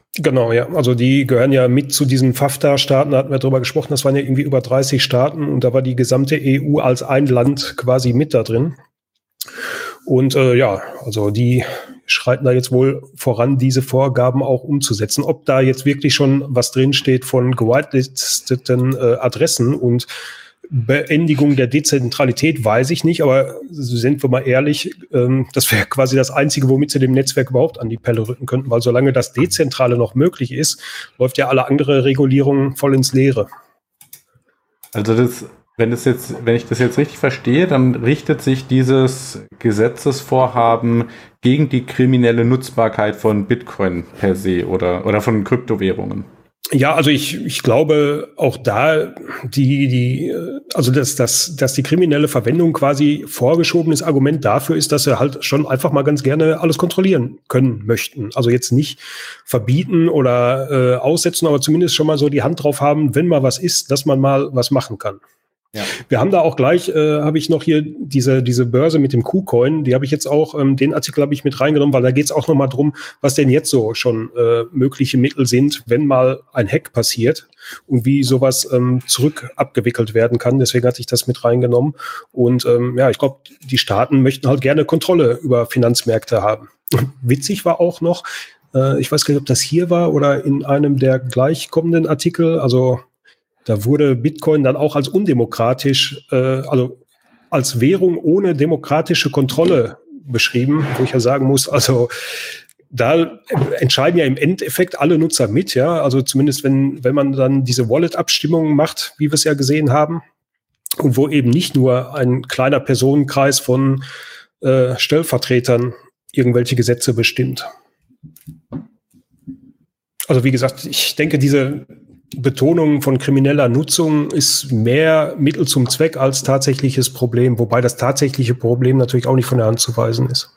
Genau, ja. Also die gehören ja mit zu diesen F A F T A-Staaten, da hatten wir drüber gesprochen, das waren ja irgendwie über dreißig Staaten und da war die gesamte E U als ein Land quasi mit da drin. Und äh, ja, also die schreiten da jetzt wohl voran, diese Vorgaben auch umzusetzen. Ob da jetzt wirklich schon was drinsteht von gewitelisteten äh, Adressen und Beendigung der Dezentralität, weiß ich nicht, aber sind wir mal ehrlich, ähm, das wäre quasi das Einzige, womit sie dem Netzwerk überhaupt an die Pelle rücken könnten, weil solange das Dezentrale noch möglich ist, läuft ja alle andere Regulierung voll ins Leere. Also das, wenn das jetzt, wenn ich das jetzt richtig verstehe, dann richtet sich dieses Gesetzesvorhaben gegen die kriminelle Nutzbarkeit von Bitcoin per se oder, oder von Kryptowährungen. Ja, also ich, ich glaube auch da, die, die, also dass, dass, dass die kriminelle Verwendung quasi vorgeschobenes Argument dafür ist, dass sie halt schon einfach mal ganz gerne alles kontrollieren können möchten. Also jetzt nicht verbieten oder äh, aussetzen, aber zumindest schon mal so die Hand drauf haben, wenn mal was ist, dass man mal was machen kann. Ja. Wir haben da auch gleich, äh, habe ich noch hier diese diese Börse mit dem KuCoin, die habe ich jetzt auch, ähm, den Artikel habe ich mit reingenommen, weil da geht es auch nochmal drum, was denn jetzt so schon äh, mögliche Mittel sind, wenn mal ein Hack passiert und wie sowas ähm, zurück abgewickelt werden kann. Deswegen hatte ich das mit reingenommen. Und ähm, ja, ich glaube, die Staaten möchten halt gerne Kontrolle über Finanzmärkte haben. Und witzig war auch noch, äh, ich weiß gar nicht, ob das hier war oder in einem der gleich kommenden Artikel, also da wurde Bitcoin dann auch als undemokratisch, äh, also als Währung ohne demokratische Kontrolle beschrieben, wo ich ja sagen muss, also da entscheiden ja im Endeffekt alle Nutzer mit, ja, also zumindest wenn, wenn man dann diese Wallet-Abstimmungen macht, wie wir es ja gesehen haben, und wo eben nicht nur ein kleiner Personenkreis von äh, Stellvertretern irgendwelche Gesetze bestimmt. Also wie gesagt, ich denke, diese Betonung von krimineller Nutzung ist mehr Mittel zum Zweck als tatsächliches Problem, wobei das tatsächliche Problem natürlich auch nicht von der Hand zu weisen ist.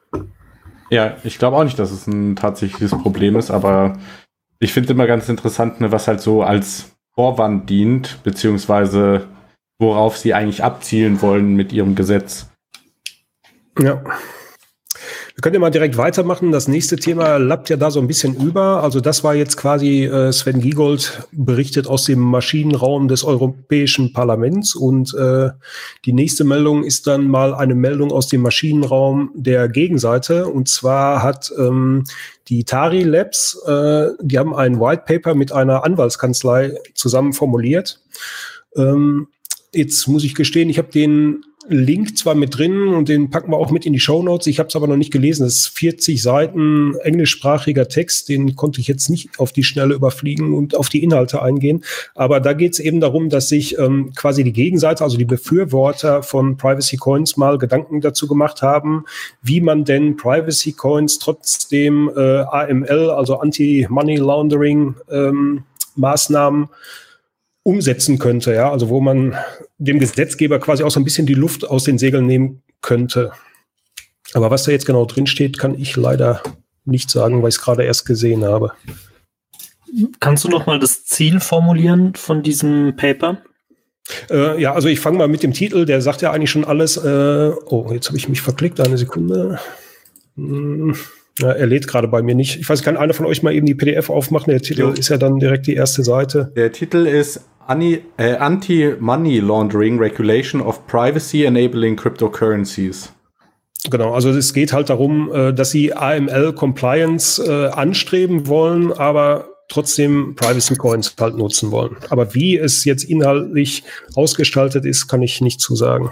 Ja, ich glaube auch nicht, dass es ein tatsächliches Problem ist, aber ich finde immer ganz interessant, ne, was halt so als Vorwand dient, beziehungsweise worauf sie eigentlich abzielen wollen mit ihrem Gesetz. Ja. Wir können ja mal direkt weitermachen. Das nächste Thema lappt ja da so ein bisschen über. Also das war jetzt quasi äh, Sven Giegold berichtet aus dem Maschinenraum des Europäischen Parlaments. Und äh, die nächste Meldung ist dann mal eine Meldung aus dem Maschinenraum der Gegenseite. Und zwar hat ähm, die Tari Labs, äh, die haben ein White Paper mit einer Anwaltskanzlei zusammen formuliert. Ähm, jetzt muss ich gestehen, ich habe den Link zwar mit drin und den packen wir auch mit in die Shownotes. Ich habe es aber noch nicht gelesen. Das ist vierzig Seiten englischsprachiger Text. Den konnte ich jetzt nicht auf die Schnelle überfliegen und auf die Inhalte eingehen. Aber da geht es eben darum, dass sich ähm, quasi die Gegenseite, also die Befürworter von Privacy Coins mal Gedanken dazu gemacht haben, wie man denn Privacy Coins trotzdem äh, A M L, also Anti-Money Laundering ähm, Maßnahmen umsetzen könnte, ja, also wo man dem Gesetzgeber quasi auch so ein bisschen die Luft aus den Segeln nehmen könnte. Aber was da jetzt genau drin steht, kann ich leider nicht sagen, weil ich es gerade erst gesehen habe. Kannst du noch mal das Ziel formulieren von diesem Paper? Äh, ja, also ich fange mal mit dem Titel, der sagt ja eigentlich schon alles. Äh, oh, jetzt habe ich mich verklickt, eine Sekunde. Hm. Ja, er lädt gerade bei mir nicht. Ich weiß, kann einer von euch mal eben die P D F aufmachen? Der Titel jo. ist ja dann direkt die erste Seite. Der Titel ist äh, Anti-Money Laundering Regulation of Privacy Enabling Cryptocurrencies. Genau, also es geht halt darum, äh, dass sie A M L-Compliance äh, anstreben wollen, aber trotzdem Privacy Coins halt nutzen wollen. Aber wie es jetzt inhaltlich ausgestaltet ist, kann ich nicht zu sagen.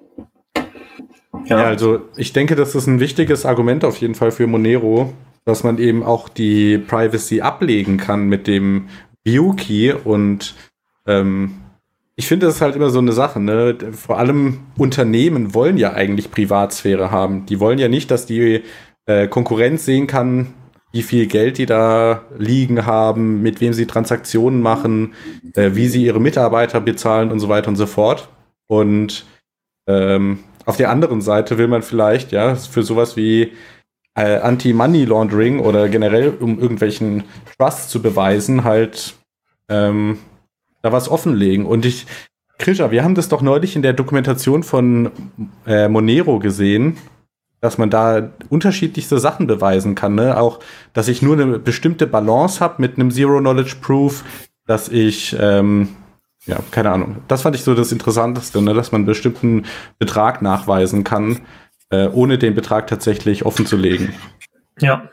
Ja. ja, also ich denke, das ist ein wichtiges Argument auf jeden Fall für Monero, dass man eben auch die Privacy ablegen kann mit dem View-Key und ähm, ich finde, das ist halt immer so eine Sache, ne? Vor allem Unternehmen wollen ja eigentlich Privatsphäre haben. Die wollen ja nicht, dass die äh, Konkurrenz sehen kann, wie viel Geld die da liegen haben, mit wem sie Transaktionen machen, äh, wie sie ihre Mitarbeiter bezahlen und so weiter und so fort. Und ähm, auf der anderen Seite will man vielleicht, ja, für sowas wie äh, Anti-Money Laundering oder generell, um irgendwelchen Trust zu beweisen, halt ähm, da was offenlegen. Und ich, Krisha, wir haben das doch neulich in der Dokumentation von äh, Monero gesehen, dass man da unterschiedlichste Sachen beweisen kann. Ne? Auch, dass ich nur eine bestimmte Balance habe mit einem Zero-Knowledge-Proof, dass ich, ähm, ja, keine Ahnung. Das fand ich so das Interessanteste, ne? Dass man einen bestimmten Betrag nachweisen kann, äh, ohne den Betrag tatsächlich offen zu legen. Ja.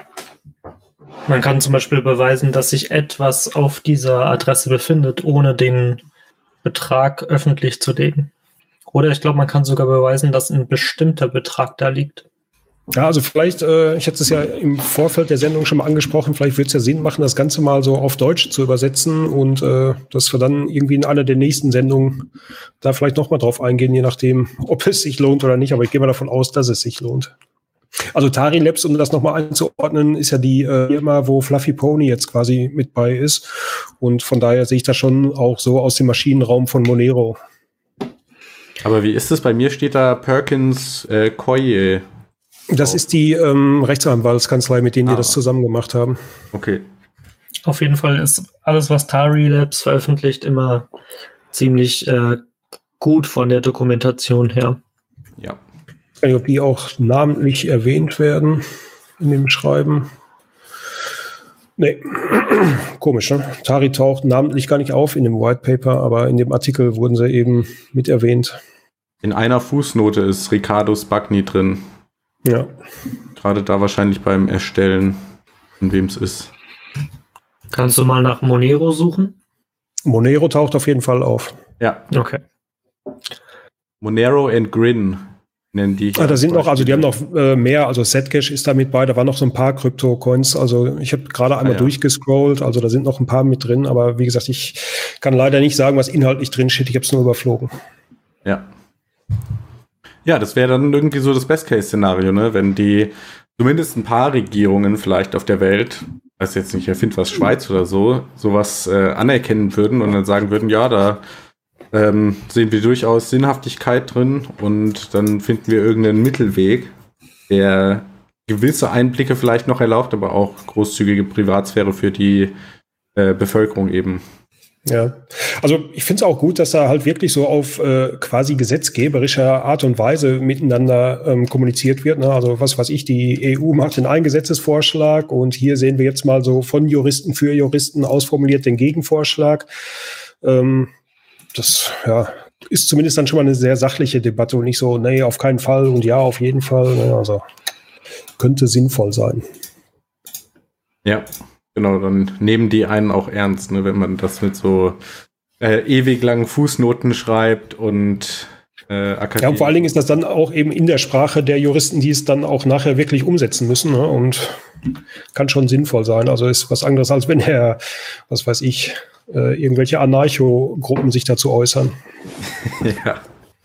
Man kann zum Beispiel beweisen, dass sich etwas auf dieser Adresse befindet, ohne den Betrag öffentlich zu legen. Oder ich glaube, man kann sogar beweisen, dass ein bestimmter Betrag da liegt. Ja, also vielleicht, äh, ich hatte es ja im Vorfeld der Sendung schon mal angesprochen, vielleicht wird es ja Sinn machen, das Ganze mal so auf Deutsch zu übersetzen und äh, dass wir dann irgendwie in einer der nächsten Sendungen da vielleicht nochmal drauf eingehen, je nachdem, ob es sich lohnt oder nicht. Aber ich gehe mal davon aus, dass es sich lohnt. Also Tari Labs, um das nochmal einzuordnen, ist ja die äh, Firma, wo Fluffy Pony jetzt quasi mit bei ist. Und von daher sehe ich das schon auch so aus dem Maschinenraum von Monero. Aber wie ist es? Bei mir steht da Perkins äh, Coie. Das ist die ähm, Rechtsanwaltskanzlei, mit denen ah. wir das zusammen gemacht haben. Okay. Auf jeden Fall ist alles, was Tari Labs veröffentlicht, immer ziemlich äh, gut von der Dokumentation her. Ja. Ich weiß nicht, ob die auch namentlich erwähnt werden in dem Schreiben. Nee, komisch, ne? Tari taucht namentlich gar nicht auf in dem White Paper, aber in dem Artikel wurden sie eben mit erwähnt. In einer Fußnote ist Riccardo Spagni drin. Ja. Gerade da wahrscheinlich beim Erstellen, von wem es ist. Kannst du mal nach Monero suchen? Monero taucht auf jeden Fall auf. Ja. Okay. Monero and Grin nennen die. Ah, da sind noch, also die haben noch äh, mehr, also Zcash ist da mit bei, da waren noch so ein paar Krypto-Coins, also ich habe gerade einmal ah, ja. durchgescrollt, also da sind noch ein paar mit drin, aber wie gesagt, ich kann leider nicht sagen, was inhaltlich drin steht, ich habe es nur überflogen. Ja. Ja, das wäre dann irgendwie so das Best-Case-Szenario, ne? Wenn die zumindest ein paar Regierungen vielleicht auf der Welt, weiß jetzt nicht, erfind was, Schweiz oder so, sowas äh, anerkennen würden und dann sagen würden, ja, da ähm, sehen wir durchaus Sinnhaftigkeit drin und dann finden wir irgendeinen Mittelweg, der gewisse Einblicke vielleicht noch erlaubt, aber auch großzügige Privatsphäre für die äh, Bevölkerung eben. Ja, also ich finde es auch gut, dass da halt wirklich so auf äh, quasi gesetzgeberischer Art und Weise miteinander ähm, kommuniziert wird. Ne? Also was weiß ich, die E U macht den einen Gesetzesvorschlag und hier sehen wir jetzt mal so von Juristen für Juristen ausformuliert den Gegenvorschlag. Ähm, das ja, ist zumindest dann schon mal eine sehr sachliche Debatte und nicht so, nee, auf keinen Fall und ja, auf jeden Fall. Ne? Also könnte sinnvoll sein. Ja. Genau, dann nehmen die einen auch ernst, ne, wenn man das mit so äh, ewig langen Fußnoten schreibt und äh, Akademie. Ja, und vor allen Dingen ist das dann auch eben in der Sprache der Juristen, die es dann auch nachher wirklich umsetzen müssen, ne, und kann schon sinnvoll sein. Also ist was anderes, als wenn er, was weiß ich, äh, irgendwelche Anarcho-Gruppen sich dazu äußern. Ja.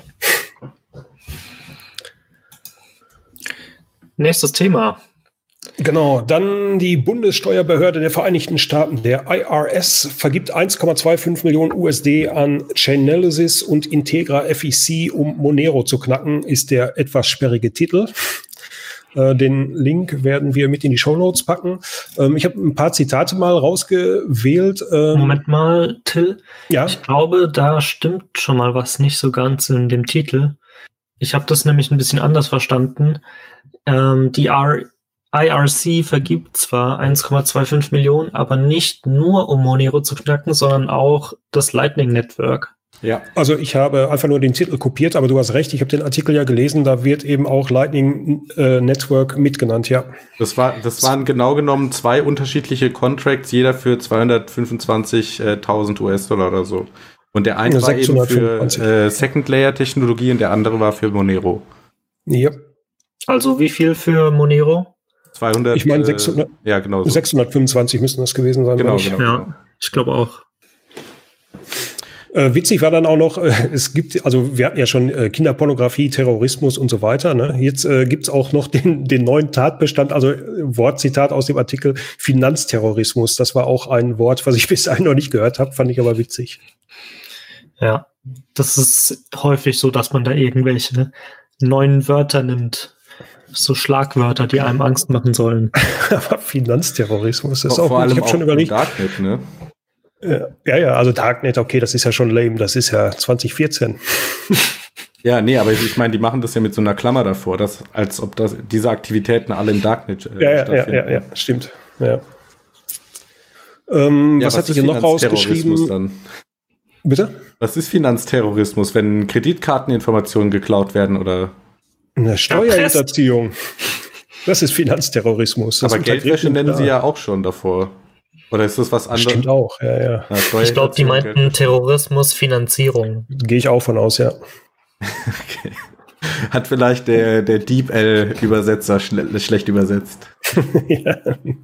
Nächstes Thema. Genau, dann die Bundessteuerbehörde der Vereinigten Staaten, der I R S, vergibt eins Komma fünfundzwanzig Millionen U S D an Chainalysis und Integra F E C, um Monero zu knacken, ist der etwas sperrige Titel. Äh, den Link werden wir mit in die Shownotes packen. Ähm, ich habe ein paar Zitate mal rausgewählt. Ähm, Moment mal, Till. Ja? Ich glaube, da stimmt schon mal was nicht so ganz in dem Titel. Ich habe das nämlich ein bisschen anders verstanden. Ähm, die R I R C vergibt zwar eins Komma fünfundzwanzig Millionen, aber nicht nur um Monero zu knacken, sondern auch das Lightning Network. Ja, also ich habe einfach nur den Titel kopiert, aber du hast recht, ich habe den Artikel ja gelesen, da wird eben auch Lightning äh, Network mitgenannt, ja. Das war, das waren genau genommen zwei unterschiedliche Contracts, jeder für zweihundertfünfundzwanzigtausend U S-Dollar oder so. Und der eine ja, war eben für äh, Second-Layer-Technologie und der andere war für Monero. Ja. Also wie viel für Monero? zweihundert, ich meine, sechshundert, äh, ja, genau so. sechshundertfünfundzwanzig müssen das gewesen sein. Genau, ich. genau, ja, genau. Ich glaube auch. Äh, witzig war dann auch noch, äh, es gibt, also wir hatten ja schon äh, Kinderpornografie, Terrorismus und so weiter. Ne? Jetzt äh, gibt's auch noch den, den neuen Tatbestand, also äh, Wortzitat aus dem Artikel Finanzterrorismus. Das war auch ein Wort, was ich bis dahin noch nicht gehört habe, fand ich aber witzig. Ja, das ist häufig so, dass man da irgendwelche neuen Wörter nimmt. So Schlagwörter, die einem Angst machen sollen. Aber Finanzterrorismus ist auch, auch vor allem ich habe schon überlegt. Darknet, ne? Ja, ja, also Darknet, okay, das ist ja schon lame, das ist ja zwanzig vierzehn. Ja, nee, aber ich meine, die machen das ja mit so einer Klammer davor, dass, als ob das, diese Aktivitäten alle im Darknet äh, ja, ja, stattfinden. Ja, ja, ja, stimmt. Ja. Ähm, ja, was, was hat sich hier noch rausgeschrieben? Dann? Bitte? Was ist Finanzterrorismus, wenn Kreditkarteninformationen geklaut werden oder? Eine Steuerhinterziehung. Das ist Finanzterrorismus. Das aber Geldwäsche nennen da. Sie ja auch schon davor. Oder ist das was anderes? Stimmt auch, ja, ja. ja ich glaube, die meinten Terrorismus, Finanzierung. Gehe ich auch von aus, ja. Okay. Hat vielleicht der, der DeepL-Übersetzer schle- schlecht übersetzt. ja.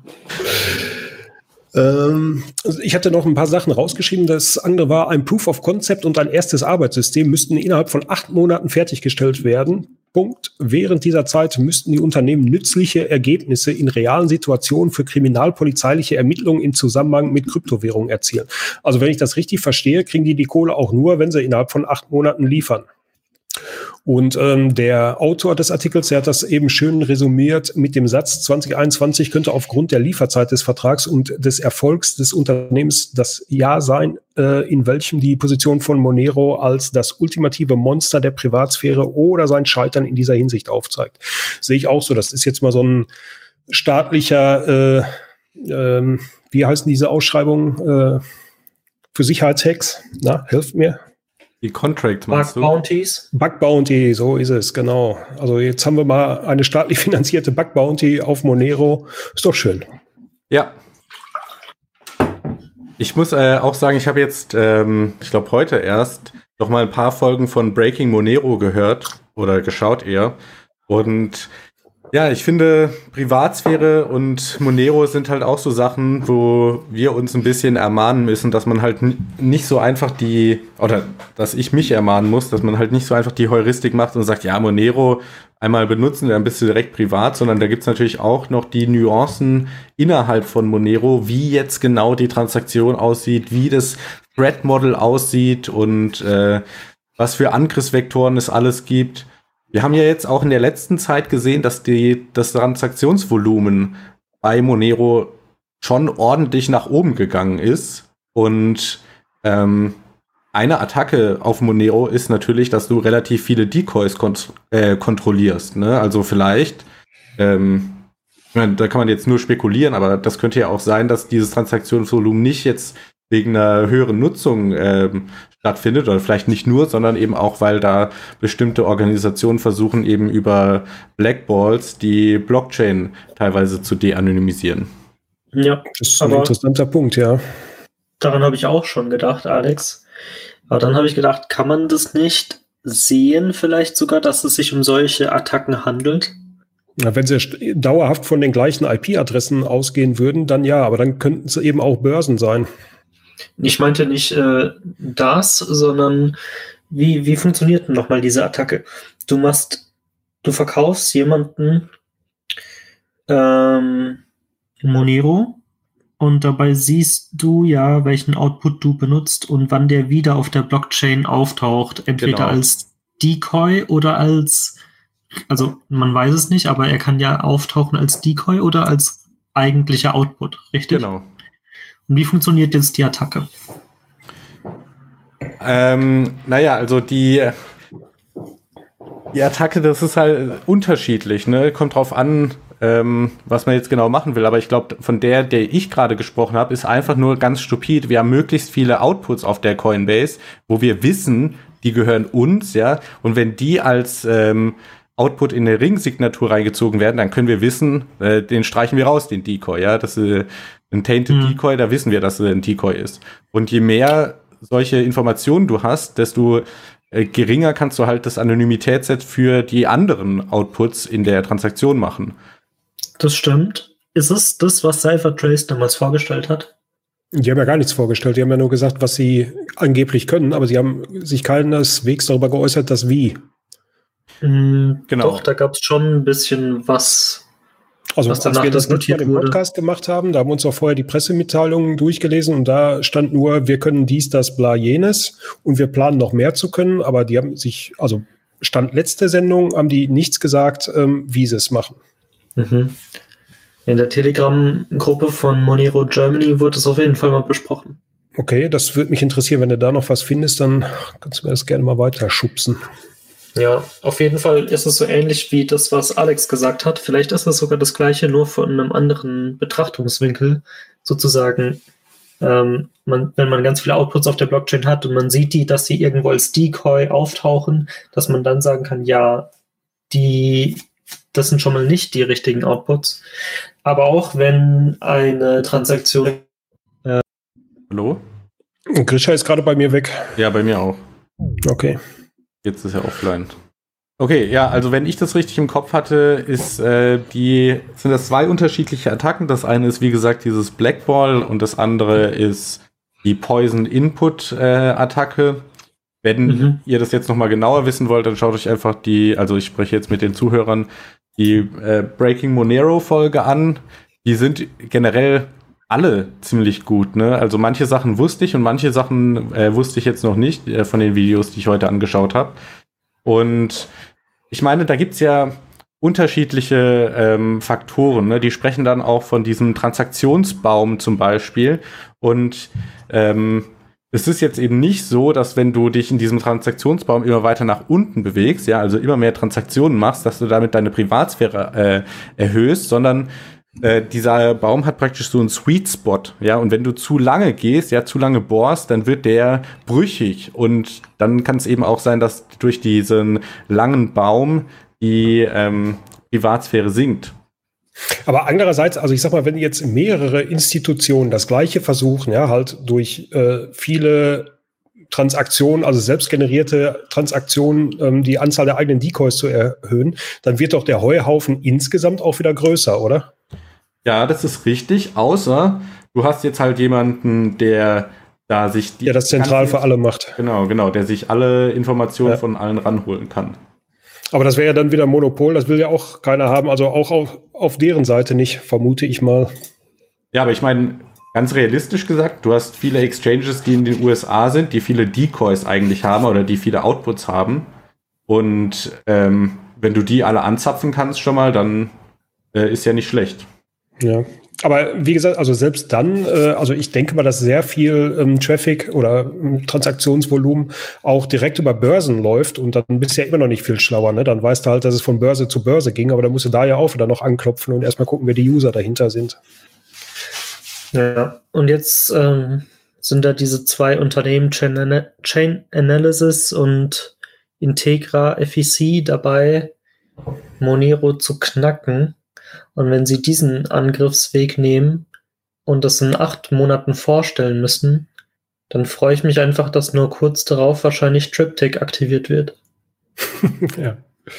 ähm, also ich hatte noch ein paar Sachen rausgeschrieben. Das andere war, ein Proof of Concept und ein erstes Arbeitssystem müssten innerhalb von acht Monaten fertiggestellt werden. Punkt. Während dieser Zeit müssten die Unternehmen nützliche Ergebnisse in realen Situationen für kriminalpolizeiliche Ermittlungen im Zusammenhang mit Kryptowährungen erzielen. Also wenn ich das richtig verstehe, kriegen die die Kohle auch nur, wenn sie innerhalb von acht Monaten liefern. Und ähm, der Autor des Artikels, der hat das eben schön resümiert mit dem Satz, zwanzig einundzwanzig könnte aufgrund der Lieferzeit des Vertrags und des Erfolgs des Unternehmens das Jahr sein, äh, in welchem die Position von Monero als das ultimative Monster der Privatsphäre oder sein Scheitern in dieser Hinsicht aufzeigt. Sehe ich auch so. Das ist jetzt mal so ein staatlicher, äh, äh, wie heißen diese Ausschreibungen äh, für Sicherheitshacks? Na, helft mir. Die Contract meinst Bug Bounties? Bug Bounty, so ist es, genau. Also jetzt haben wir mal eine staatlich finanzierte Bug Bounty auf Monero. Ist doch schön. Ja. Ich muss äh, auch sagen, ich habe jetzt, ähm, ich glaube heute erst, noch mal ein paar Folgen von Breaking Monero gehört oder geschaut eher. Und ja, ich finde, Privatsphäre und Monero sind halt auch so Sachen, wo wir uns ein bisschen ermahnen müssen, dass man halt n- nicht so einfach die, oder dass ich mich ermahnen muss, dass man halt nicht so einfach die Heuristik macht und sagt, ja, Monero einmal benutzen, dann bist du direkt privat, sondern da gibt's natürlich auch noch die Nuancen innerhalb von Monero, wie jetzt genau die Transaktion aussieht, wie das Thread-Model aussieht und äh, was für Angriffsvektoren es alles gibt. Wir haben ja jetzt auch in der letzten Zeit gesehen, dass die, das Transaktionsvolumen bei Monero schon ordentlich nach oben gegangen ist. Und ähm, eine Attacke auf Monero ist natürlich, dass du relativ viele Decoys kont- äh, kontrollierst. Ne? Also vielleicht, ähm, ich meine, da kann man jetzt nur spekulieren, aber das könnte ja auch sein, dass dieses Transaktionsvolumen nicht jetzt wegen einer höheren Nutzung ähm, stattfindet, oder vielleicht nicht nur, sondern eben auch, weil da bestimmte Organisationen versuchen, eben über Blackballs die Blockchain teilweise zu de-anonymisieren. Ja, das ist ein interessanter Punkt, ja. Daran habe ich auch schon gedacht, Alex. Aber dann habe ich gedacht, kann man das nicht sehen, vielleicht sogar, dass es sich um solche Attacken handelt? Ja, wenn sie dauerhaft von den gleichen I P-Adressen ausgehen würden, dann ja, aber dann könnten es eben auch Börsen sein. Ich meinte nicht äh, das, sondern wie, wie funktioniert denn nochmal diese Attacke? Du machst, du verkaufst jemanden ähm, Monero und dabei siehst du ja, welchen Output du benutzt und wann der wieder auf der Blockchain auftaucht. Entweder genau. als Decoy oder als, also man weiß es nicht, aber er kann ja auftauchen als Decoy oder als eigentlicher Output, richtig? Genau. Und wie funktioniert jetzt die Attacke? Ähm, naja, also die, die Attacke, das ist halt unterschiedlich, ne? Kommt drauf an, ähm, was man jetzt genau machen will. Aber ich glaube, von der, der ich gerade gesprochen habe, ist einfach nur ganz stupid. Wir haben möglichst viele Outputs auf der Coinbase, wo wir wissen, die gehören uns, ja. Und wenn die als ähm, Output in eine Ring-Signatur reingezogen werden, dann können wir wissen, äh, den streichen wir raus, den Decoy, ja. Das ist ein Tainted hm. Decoy, da wissen wir, dass es ein Decoy ist. Und je mehr solche Informationen du hast, desto äh, geringer kannst du halt das Anonymitätsset für die anderen Outputs in der Transaktion machen. Das stimmt. Ist es das, was CipherTrace damals vorgestellt hat? Die haben ja gar nichts vorgestellt. Die haben ja nur gesagt, was sie angeblich können, aber sie haben sich keineswegs darüber geäußert, dass wie. Mhm, genau. Doch, da gab es schon ein bisschen was. Also als wir das letzte Mal im Podcast gemacht haben, da haben wir uns auch vorher die Pressemitteilungen durchgelesen und da stand nur, wir können dies, das, bla, jenes und wir planen noch mehr zu können, aber die haben sich, also Stand letzte Sendung, haben die nichts gesagt, ähm, wie sie es machen. Mhm. In der Telegram-Gruppe von Monero Germany wurde es auf jeden Fall mal besprochen. Okay, das würde mich interessieren, wenn du da noch was findest, dann kannst du mir das gerne mal weiter schubsen. Ja, auf jeden Fall ist es so ähnlich wie das, was Alex gesagt hat. Vielleicht ist es sogar das Gleiche, nur von einem anderen Betrachtungswinkel. Sozusagen, ähm, man, wenn man ganz viele Outputs auf der Blockchain hat und man sieht die, dass sie irgendwo als Decoy auftauchen, dass man dann sagen kann, ja, die, das sind schon mal nicht die richtigen Outputs. Aber auch wenn eine Transaktion... Äh, Hallo? Grisha ist gerade bei mir weg. Ja, bei mir auch. Okay. Jetzt ist er offline. Okay, ja, also wenn ich das richtig im Kopf hatte, ist äh, die sind das zwei unterschiedliche Attacken. Das eine ist, wie gesagt, dieses Blackball und das andere ist die Poison Input äh, Attacke. Wenn mhm. ihr das jetzt nochmal genauer wissen wollt, dann schaut euch einfach die, also ich spreche jetzt mit den Zuhörern, die äh, Breaking Monero Folge an. Die sind generell alle ziemlich gut, ne? Also manche Sachen wusste ich und manche Sachen äh, wusste ich jetzt noch nicht äh, von den Videos, die ich heute angeschaut habe. Und ich meine, da gibt's ja unterschiedliche ähm, Faktoren, ne? Die sprechen dann auch von diesem Transaktionsbaum zum Beispiel. Und ähm, es ist jetzt eben nicht so, dass wenn du dich in diesem Transaktionsbaum immer weiter nach unten bewegst, ja, also immer mehr Transaktionen machst, dass du damit deine Privatsphäre äh, erhöhst, sondern Äh, dieser Baum hat praktisch so einen Sweet Spot, ja, und wenn du zu lange gehst, ja, zu lange bohrst, dann wird der brüchig und dann kann es eben auch sein, dass durch diesen langen Baum die ähm, Privatsphäre sinkt. Aber andererseits, also ich sag mal, wenn jetzt mehrere Institutionen das Gleiche versuchen, ja, halt durch äh, viele Transaktionen, also selbstgenerierte Transaktionen, ähm, die Anzahl der eigenen Decoys zu erhöhen, dann wird doch der Heuhaufen insgesamt auch wieder größer, oder? Ja, das ist richtig, außer du hast jetzt halt jemanden, der da sich die... Der das zentral für alle macht. Genau, genau, der sich alle Informationen ja. von allen ranholen kann. Aber das wäre ja dann wieder Monopol, das will ja auch keiner haben, also auch auf, auf deren Seite nicht, vermute ich mal. Ja, aber ich meine, ganz realistisch gesagt, du hast viele Exchanges, die in den U S A sind, die viele Decoys eigentlich haben oder die viele Outputs haben. Und ähm, wenn du die alle anzapfen kannst schon mal, dann äh, ist ja nicht schlecht. Ja, aber wie gesagt, also selbst dann, äh, also ich denke mal, dass sehr viel ähm, Traffic oder ähm, Transaktionsvolumen auch direkt über Börsen läuft und dann bist du ja immer noch nicht viel schlauer, ne? Dann weißt du halt, dass es von Börse zu Börse ging, aber dann musst du da ja auch wieder noch anklopfen und erstmal gucken, wer die User dahinter sind. Ja, und jetzt ähm, sind da diese zwei Unternehmen, Chain, Ana- Chain Analysis und Integra F E C, dabei, Monero zu knacken. Und wenn sie diesen Angriffsweg nehmen und das in acht Monaten vorstellen müssen, dann freue ich mich einfach, dass nur kurz darauf wahrscheinlich Triptych aktiviert wird. Ja.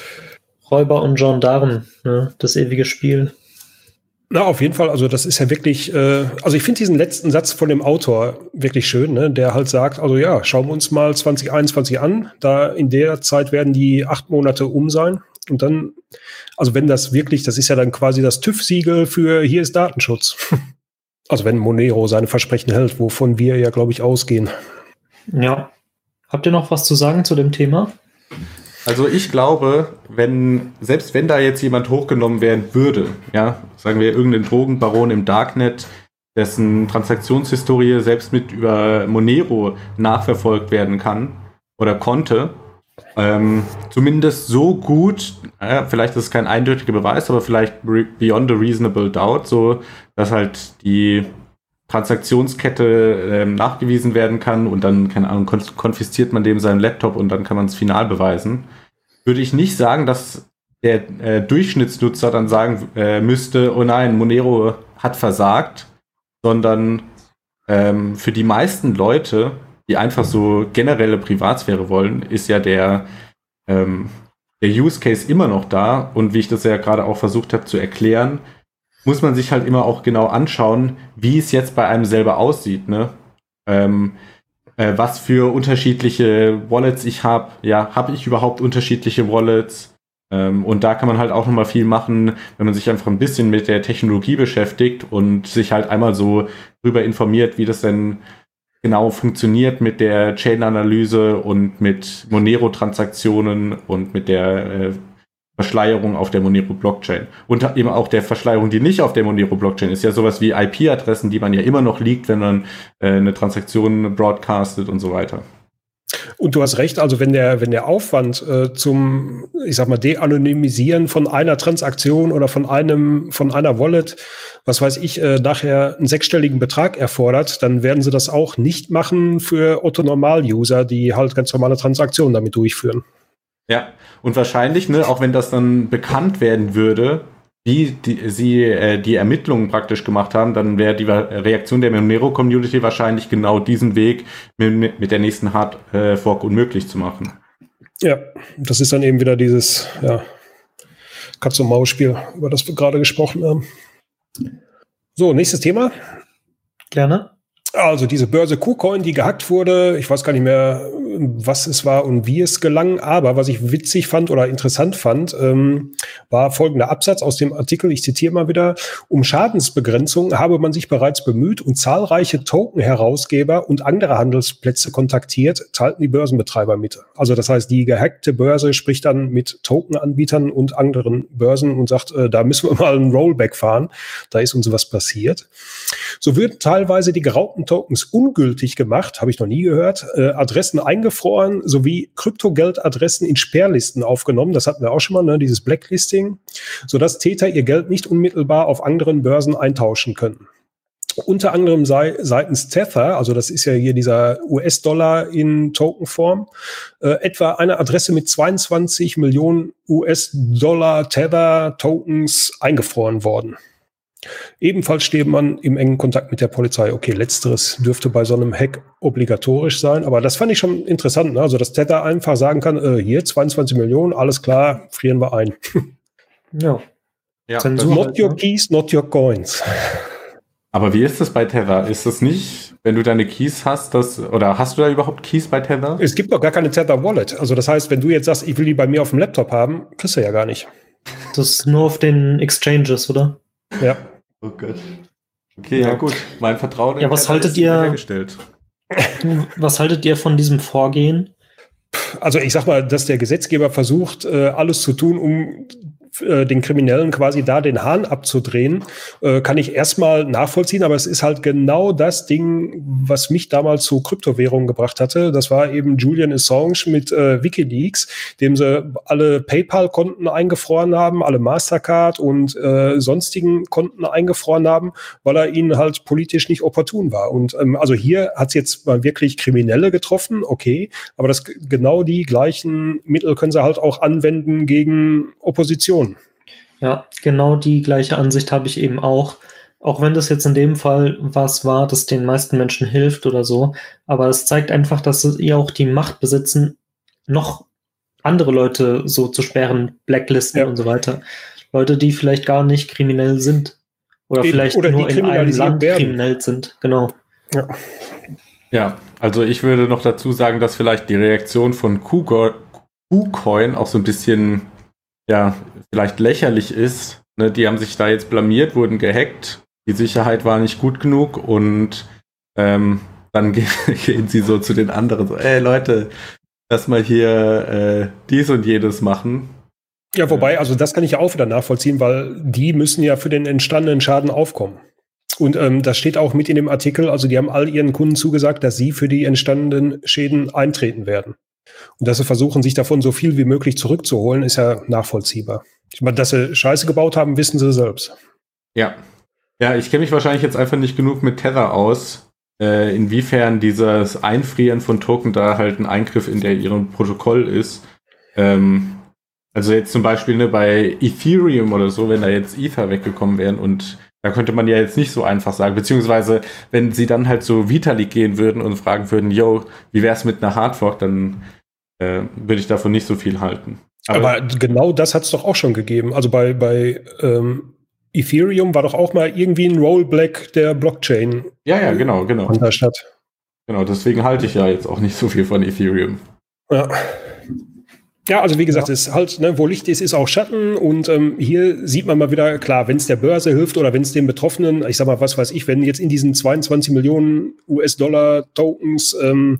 Räuber und Gendarm, ne? Das ewige Spiel. Na, auf jeden Fall, also das ist ja wirklich, äh, also ich finde diesen letzten Satz von dem Autor wirklich schön, ne? Der halt sagt, also ja, schauen wir uns mal zwanzig einundzwanzig an, da in der Zeit werden die acht Monate um sein und dann, also wenn das wirklich, das ist ja dann quasi das TÜV-Siegel für hier ist Datenschutz. Also wenn Monero seine Versprechen hält, wovon wir ja, glaube ich, ausgehen. Ja. Habt ihr noch was zu sagen zu dem Thema? Also ich glaube, wenn, selbst wenn da jetzt jemand hochgenommen werden würde, ja, sagen wir irgendein Drogenbaron im Darknet, dessen Transaktionshistorie selbst mit über Monero nachverfolgt werden kann oder konnte, ähm, zumindest so gut, äh, vielleicht ist es kein eindeutiger Beweis, aber vielleicht beyond a reasonable doubt, so, dass halt die Transaktionskette ähm, nachgewiesen werden kann und dann, keine Ahnung, kon- konfisziert man dem seinen Laptop und dann kann man es final beweisen, würde ich nicht sagen, dass der äh, Durchschnittsnutzer dann sagen äh, müsste, oh nein, Monero hat versagt, sondern ähm, für die meisten Leute, die einfach so generelle Privatsphäre wollen, ist ja der, ähm, der Use Case immer noch da und wie ich das ja gerade auch versucht habe zu erklären, muss man sich halt immer auch genau anschauen, wie es jetzt bei einem selber aussieht, ne? Ähm, äh, was für unterschiedliche Wallets ich habe. Ja, habe ich überhaupt unterschiedliche Wallets? Ähm, und da kann man halt auch nochmal viel machen, wenn man sich einfach ein bisschen mit der Technologie beschäftigt und sich halt einmal so darüber informiert, wie das denn genau funktioniert mit der Chain-Analyse und mit Monero-Transaktionen und mit der äh, Verschleierung auf der Monero-Blockchain. Und eben auch der Verschleierung, die nicht auf der Monero-Blockchain ist. Ja sowas wie I P-Adressen, die man ja immer noch liegt, wenn man äh, eine Transaktion broadcastet und so weiter. Und du hast recht, also wenn der, wenn der Aufwand äh, zum, ich sag mal, De-Anonymisieren von einer Transaktion oder von einem, von einer Wallet, was weiß ich, äh, nachher einen sechsstelligen Betrag erfordert, dann werden sie das auch nicht machen für Otto-Normal-User, die halt ganz normale Transaktionen damit durchführen. Ja, und wahrscheinlich, ne, auch wenn das dann bekannt werden würde, wie die, sie äh, die Ermittlungen praktisch gemacht haben, dann wäre die Reaktion der Monero-Community wahrscheinlich genau diesen Weg mit, mit der nächsten Hard-Fork unmöglich zu machen. Ja, das ist dann eben wieder dieses ja, Katz-und-Maus-Spiel, über das wir gerade gesprochen haben. So, nächstes Thema. Gerne. Also diese Börse KuCoin, die gehackt wurde, ich weiß gar nicht mehr, was es war und wie es gelang, aber was ich witzig fand oder interessant fand, ähm, war folgender Absatz aus dem Artikel, ich zitiere mal wieder: Um Schadensbegrenzung habe man sich bereits bemüht und zahlreiche Token-Herausgeber und andere Handelsplätze kontaktiert, teilten die Börsenbetreiber mit. Also das heißt, die gehackte Börse spricht dann mit Token-Anbietern und anderen Börsen und sagt, äh, da müssen wir mal einen Rollback fahren, da ist uns was passiert. So würden teilweise die geraubten Tokens ungültig gemacht, habe ich noch nie gehört, äh, Adressen eingefroren sowie Kryptogeldadressen in Sperrlisten aufgenommen. Das hatten wir auch schon mal, ne, dieses Blacklisting, sodass Täter ihr Geld nicht unmittelbar auf anderen Börsen eintauschen können. Unter anderem sei seitens Tether, also das ist ja hier dieser U S-Dollar in Tokenform, äh, etwa eine Adresse mit zweiundzwanzig Millionen U S-Dollar Tether-Tokens eingefroren worden. Ebenfalls steht man im engen Kontakt mit der Polizei. Okay, letzteres dürfte bei so einem Hack obligatorisch sein, aber das fand ich schon interessant, ne? Also dass Tether einfach sagen kann, äh, hier zweiundzwanzig Millionen, alles klar, frieren wir ein. Ja. Ja, Zensur Not halt, your ne? keys, not your coins. Aber wie ist das bei Tether? Ist das nicht, wenn du deine Keys hast, das, oder hast du da überhaupt Keys bei Tether? Es gibt doch gar keine Tether-Wallet. Also das heißt, wenn du jetzt sagst, ich will die bei mir auf dem Laptop haben, kriegst du ja gar nicht. Das ist nur auf den Exchanges, oder? Ja. Oh Gott. Okay, ja, ja gut. Mein Vertrauen in Ja, was Tether haltet ist ihr- hergestellt. Was haltet ihr von diesem Vorgehen? Also ich sag mal, dass der Gesetzgeber versucht, äh, alles zu tun, um äh, den Kriminellen quasi da den Hahn abzudrehen, äh, kann ich erstmal nachvollziehen, aber es ist halt genau das Ding, was mich damals zu Kryptowährungen gebracht hatte. Das war eben Julian Assange mit äh, WikiLeaks, dem sie alle PayPal-Konten eingefroren haben, alle Mastercard und äh, sonstigen Konten eingefroren haben, weil er ihnen halt politisch nicht opportun war. Und ähm, also hier hat es jetzt mal wirklich Kriminelle getroffen, okay, aber das genau die gleichen Mittel können sie halt auch anwenden gegen Opposition. Ja, genau die gleiche Ansicht habe ich eben auch. Auch wenn das jetzt in dem Fall was war, das den meisten Menschen hilft oder so. Aber es zeigt einfach, dass sie auch die Macht besitzen, noch andere Leute so zu sperren, Blacklisten Ja. und so weiter. Leute, die vielleicht gar nicht kriminell sind. Oder Eben, vielleicht oder die nur in einem kriminalisiert Land werden. kriminell sind. Genau. Ja. Ja, also ich würde noch dazu sagen, dass vielleicht die Reaktion von KuCo- KuCoin auch so ein bisschen, ja, vielleicht lächerlich ist. Ne, die haben sich da jetzt blamiert, wurden gehackt, die Sicherheit war nicht gut genug und ähm, dann ge- gehen sie so zu den anderen so, ey Leute, lass mal hier äh, dies und jedes machen. Ja, wobei, also das kann ich ja auch wieder nachvollziehen, weil die müssen ja für den entstandenen Schaden aufkommen. Und ähm, das steht auch mit in dem Artikel, also die haben all ihren Kunden zugesagt, dass sie für die entstandenen Schäden eintreten werden. Und dass sie versuchen, sich davon so viel wie möglich zurückzuholen, ist ja nachvollziehbar. Ich meine, dass sie Scheiße gebaut haben, wissen sie selbst. Ja. Ja, ich kenne mich wahrscheinlich jetzt einfach nicht genug mit Tether aus, äh, inwiefern dieses Einfrieren von Token da halt ein Eingriff in der ihrem Protokoll ist. Ähm, also jetzt zum Beispiel ne, bei Ethereum oder so, wenn da jetzt Ether weggekommen wären und da könnte man ja jetzt nicht so einfach sagen, beziehungsweise wenn sie dann halt so Vitalik gehen würden und fragen würden, yo, wie wär's mit einer Hardfork, dann äh, würde ich davon nicht so viel halten. Aber, Aber genau das hat es doch auch schon gegeben. Also bei, bei ähm, Ethereum war doch auch mal irgendwie ein Rollback der Blockchain. Ja, ja, genau, genau. An der Stadt. Genau, deswegen halte ich ja jetzt auch nicht so viel von Ethereum. Ja. Ja, also wie gesagt, es ist halt, ne, wo Licht ist, ist auch Schatten. Und ähm, hier sieht man mal wieder, klar, wenn es der Börse hilft oder wenn es den Betroffenen, ich sag mal, was weiß ich, wenn jetzt in diesen zweiundzwanzig Millionen U S-Dollar Tokens ähm,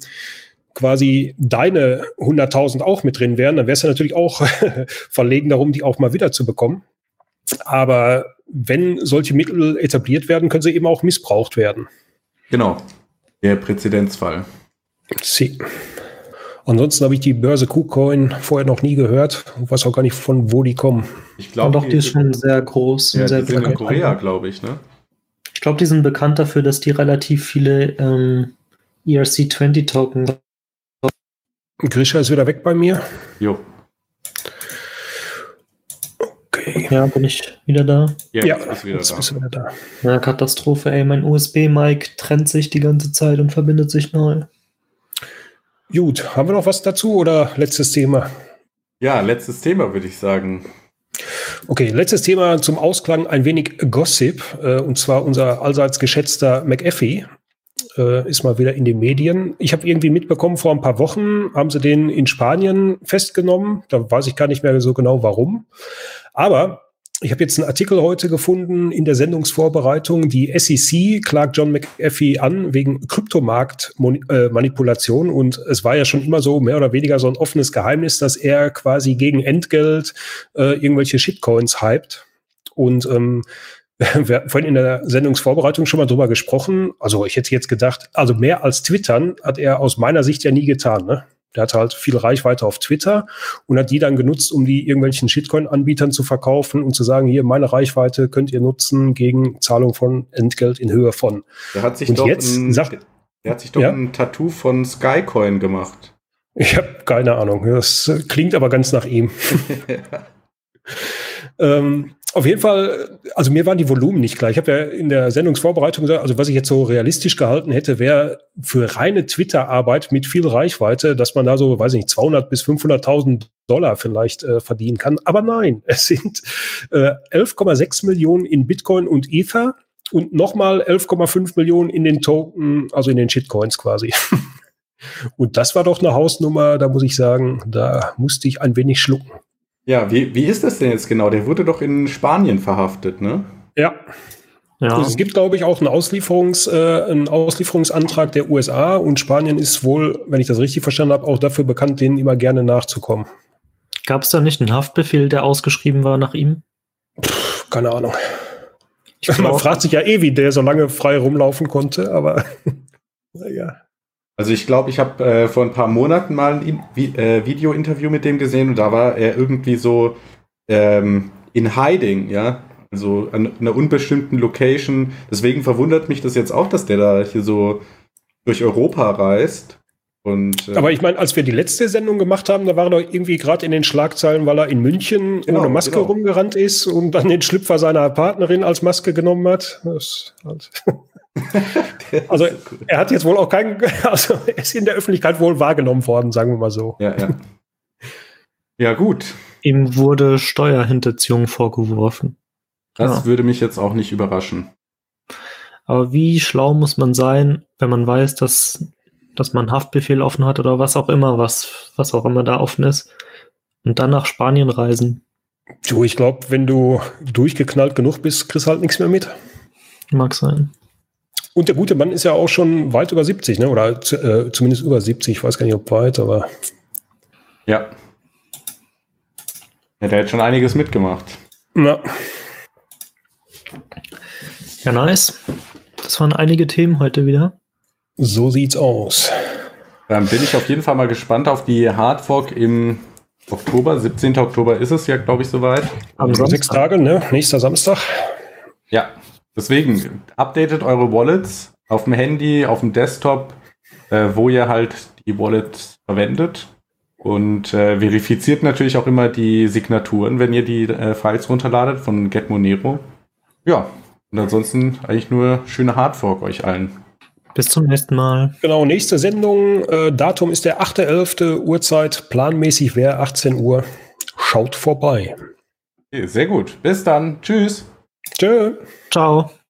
quasi deine hunderttausend auch mit drin wären, dann wäre es ja natürlich auch verlegen darum, die auch mal wieder zu bekommen. Aber wenn solche Mittel etabliert werden, können sie eben auch missbraucht werden. Genau, der Präzedenzfall. Sie. Ansonsten habe ich die Börse KuCoin vorher noch nie gehört und weiß auch gar nicht, von wo die kommen. Ich glaube, doch, die, die ist schon sehr groß. Ja, und sehr die sind in Korea, glaube ich, ne? Ich glaube, die sind bekannt dafür, dass die relativ viele ähm, E R C zwanzig Token. Grisha ist wieder weg bei mir. Jo. Okay. Ja, bin ich wieder da? Ja, Ja, ist wieder jetzt da. bist du wieder da. Ja, Katastrophe, ey. Mein U S B-Mic trennt sich die ganze Zeit und verbindet sich neu. Gut, haben wir noch was dazu oder letztes Thema? Ja, letztes Thema, würde ich sagen. Okay, letztes Thema zum Ausklang, ein wenig Gossip, äh, und zwar unser allseits geschätzter McAfee äh, ist mal wieder in den Medien. Ich habe irgendwie mitbekommen, vor ein paar Wochen haben sie den in Spanien festgenommen. Da weiß ich gar nicht mehr so genau, warum. Aber ich habe jetzt einen Artikel heute gefunden in der Sendungsvorbereitung. Die S E C klagt John McAfee an wegen Kryptomarktmanipulation. Und es war ja schon immer so mehr oder weniger so ein offenes Geheimnis, dass er quasi gegen Entgelt äh, irgendwelche Shitcoins hypt. Und ähm, wir hatten vorhin in der Sendungsvorbereitung schon mal drüber gesprochen. Also ich hätte jetzt gedacht, also mehr als Twittern hat er aus meiner Sicht ja nie getan, ne? Der hatte halt viel Reichweite auf Twitter und hat die dann genutzt, um die irgendwelchen Shitcoin-Anbietern zu verkaufen und zu sagen, hier, meine Reichweite könnt ihr nutzen gegen Zahlung von Entgelt in Höhe von. Der hat sich und doch, jetzt ein, sagt, der hat sich doch ja? ein Tattoo von Skycoin gemacht. Ich habe keine Ahnung. Das klingt aber ganz nach ihm. ähm, auf jeden Fall, also mir waren die Volumen nicht klar. Ich habe ja in der Sendungsvorbereitung gesagt, also was ich jetzt so realistisch gehalten hätte, wäre für reine Twitter-Arbeit mit viel Reichweite, dass man da so, weiß ich nicht, zweihundert bis fünfhunderttausend Dollar vielleicht äh, verdienen kann. Aber nein, es sind äh, elf Komma sechs Millionen in Bitcoin und Ether und nochmal elf Komma fünf Millionen in den Token, also in den Shitcoins quasi. Und das war doch eine Hausnummer, da muss ich sagen, da musste ich ein wenig schlucken. Ja, wie, wie ist das denn jetzt genau? Der wurde doch in Spanien verhaftet, ne? Ja. Ja. Es gibt, glaube ich, auch einen, Auslieferungs, äh, einen Auslieferungsantrag der U S A und Spanien ist wohl, wenn ich das richtig verstanden habe, auch dafür bekannt, denen immer gerne nachzukommen. Gab es da nicht einen Haftbefehl, der ausgeschrieben war nach ihm? Pff, keine Ahnung. Ich Man glaub, fragt sich ja eh, wie der so lange frei rumlaufen konnte, aber naja. Also ich glaube, ich habe äh, vor ein paar Monaten mal ein In- Vi- äh, Video-Interview mit dem gesehen und da war er irgendwie so ähm, in hiding, ja, also an einer unbestimmten Location. Deswegen verwundert mich das jetzt auch, dass der da hier so durch Europa reist. Und, äh, Aber ich meine, als wir die letzte Sendung gemacht haben, da war er doch irgendwie gerade in den Schlagzeilen, weil er in München Genau, ohne Maske genau. rumgerannt ist und dann den Schlüpfer seiner Partnerin als Maske genommen hat. Das halt also er hat jetzt wohl auch keinen, also er ist in der Öffentlichkeit wohl wahrgenommen worden, sagen wir mal so. ja, ja. Ja, gut. ihm wurde Steuerhinterziehung vorgeworfen. Das Ja. würde mich jetzt auch nicht überraschen. Aber wie schlau muss man sein, wenn man weiß, dass, dass man einen Haftbefehl offen hat oder was auch immer, was, was auch immer da offen ist, und dann nach Spanien reisen? Du, ich glaube, wenn du durchgeknallt genug bist, kriegst du halt nichts mehr mit. Mag sein. Und der gute Mann ist ja auch schon weit über siebzig, ne? Oder zu, äh, zumindest über siebzig, ich weiß gar nicht, ob weit, aber Ja. Ja, der hat schon einiges mitgemacht. na, Ja, nice. Das waren einige Themen heute wieder. so sieht's aus. Dann bin ich auf jeden Fall mal gespannt auf die Hardfork im Oktober. siebzehnten Oktober ist es ja, glaube ich, soweit. Am Sechs Samstag. Tage, ne? Nächster Samstag. Ja, deswegen updatet eure Wallets auf dem Handy, auf dem Desktop, äh, wo ihr halt die Wallets verwendet. Und äh, verifiziert natürlich auch immer die Signaturen, wenn ihr die äh, Files runterladet von GetMonero. Ja, und ansonsten eigentlich nur schöne Hardfork euch allen. Bis zum nächsten Mal. Genau, nächste Sendung. Äh, Datum ist der achte elfte Uhrzeit. Planmäßig wäre achtzehn Uhr. Schaut vorbei. Okay, sehr gut. Bis dann. Tschüss. Tschö. Ciao.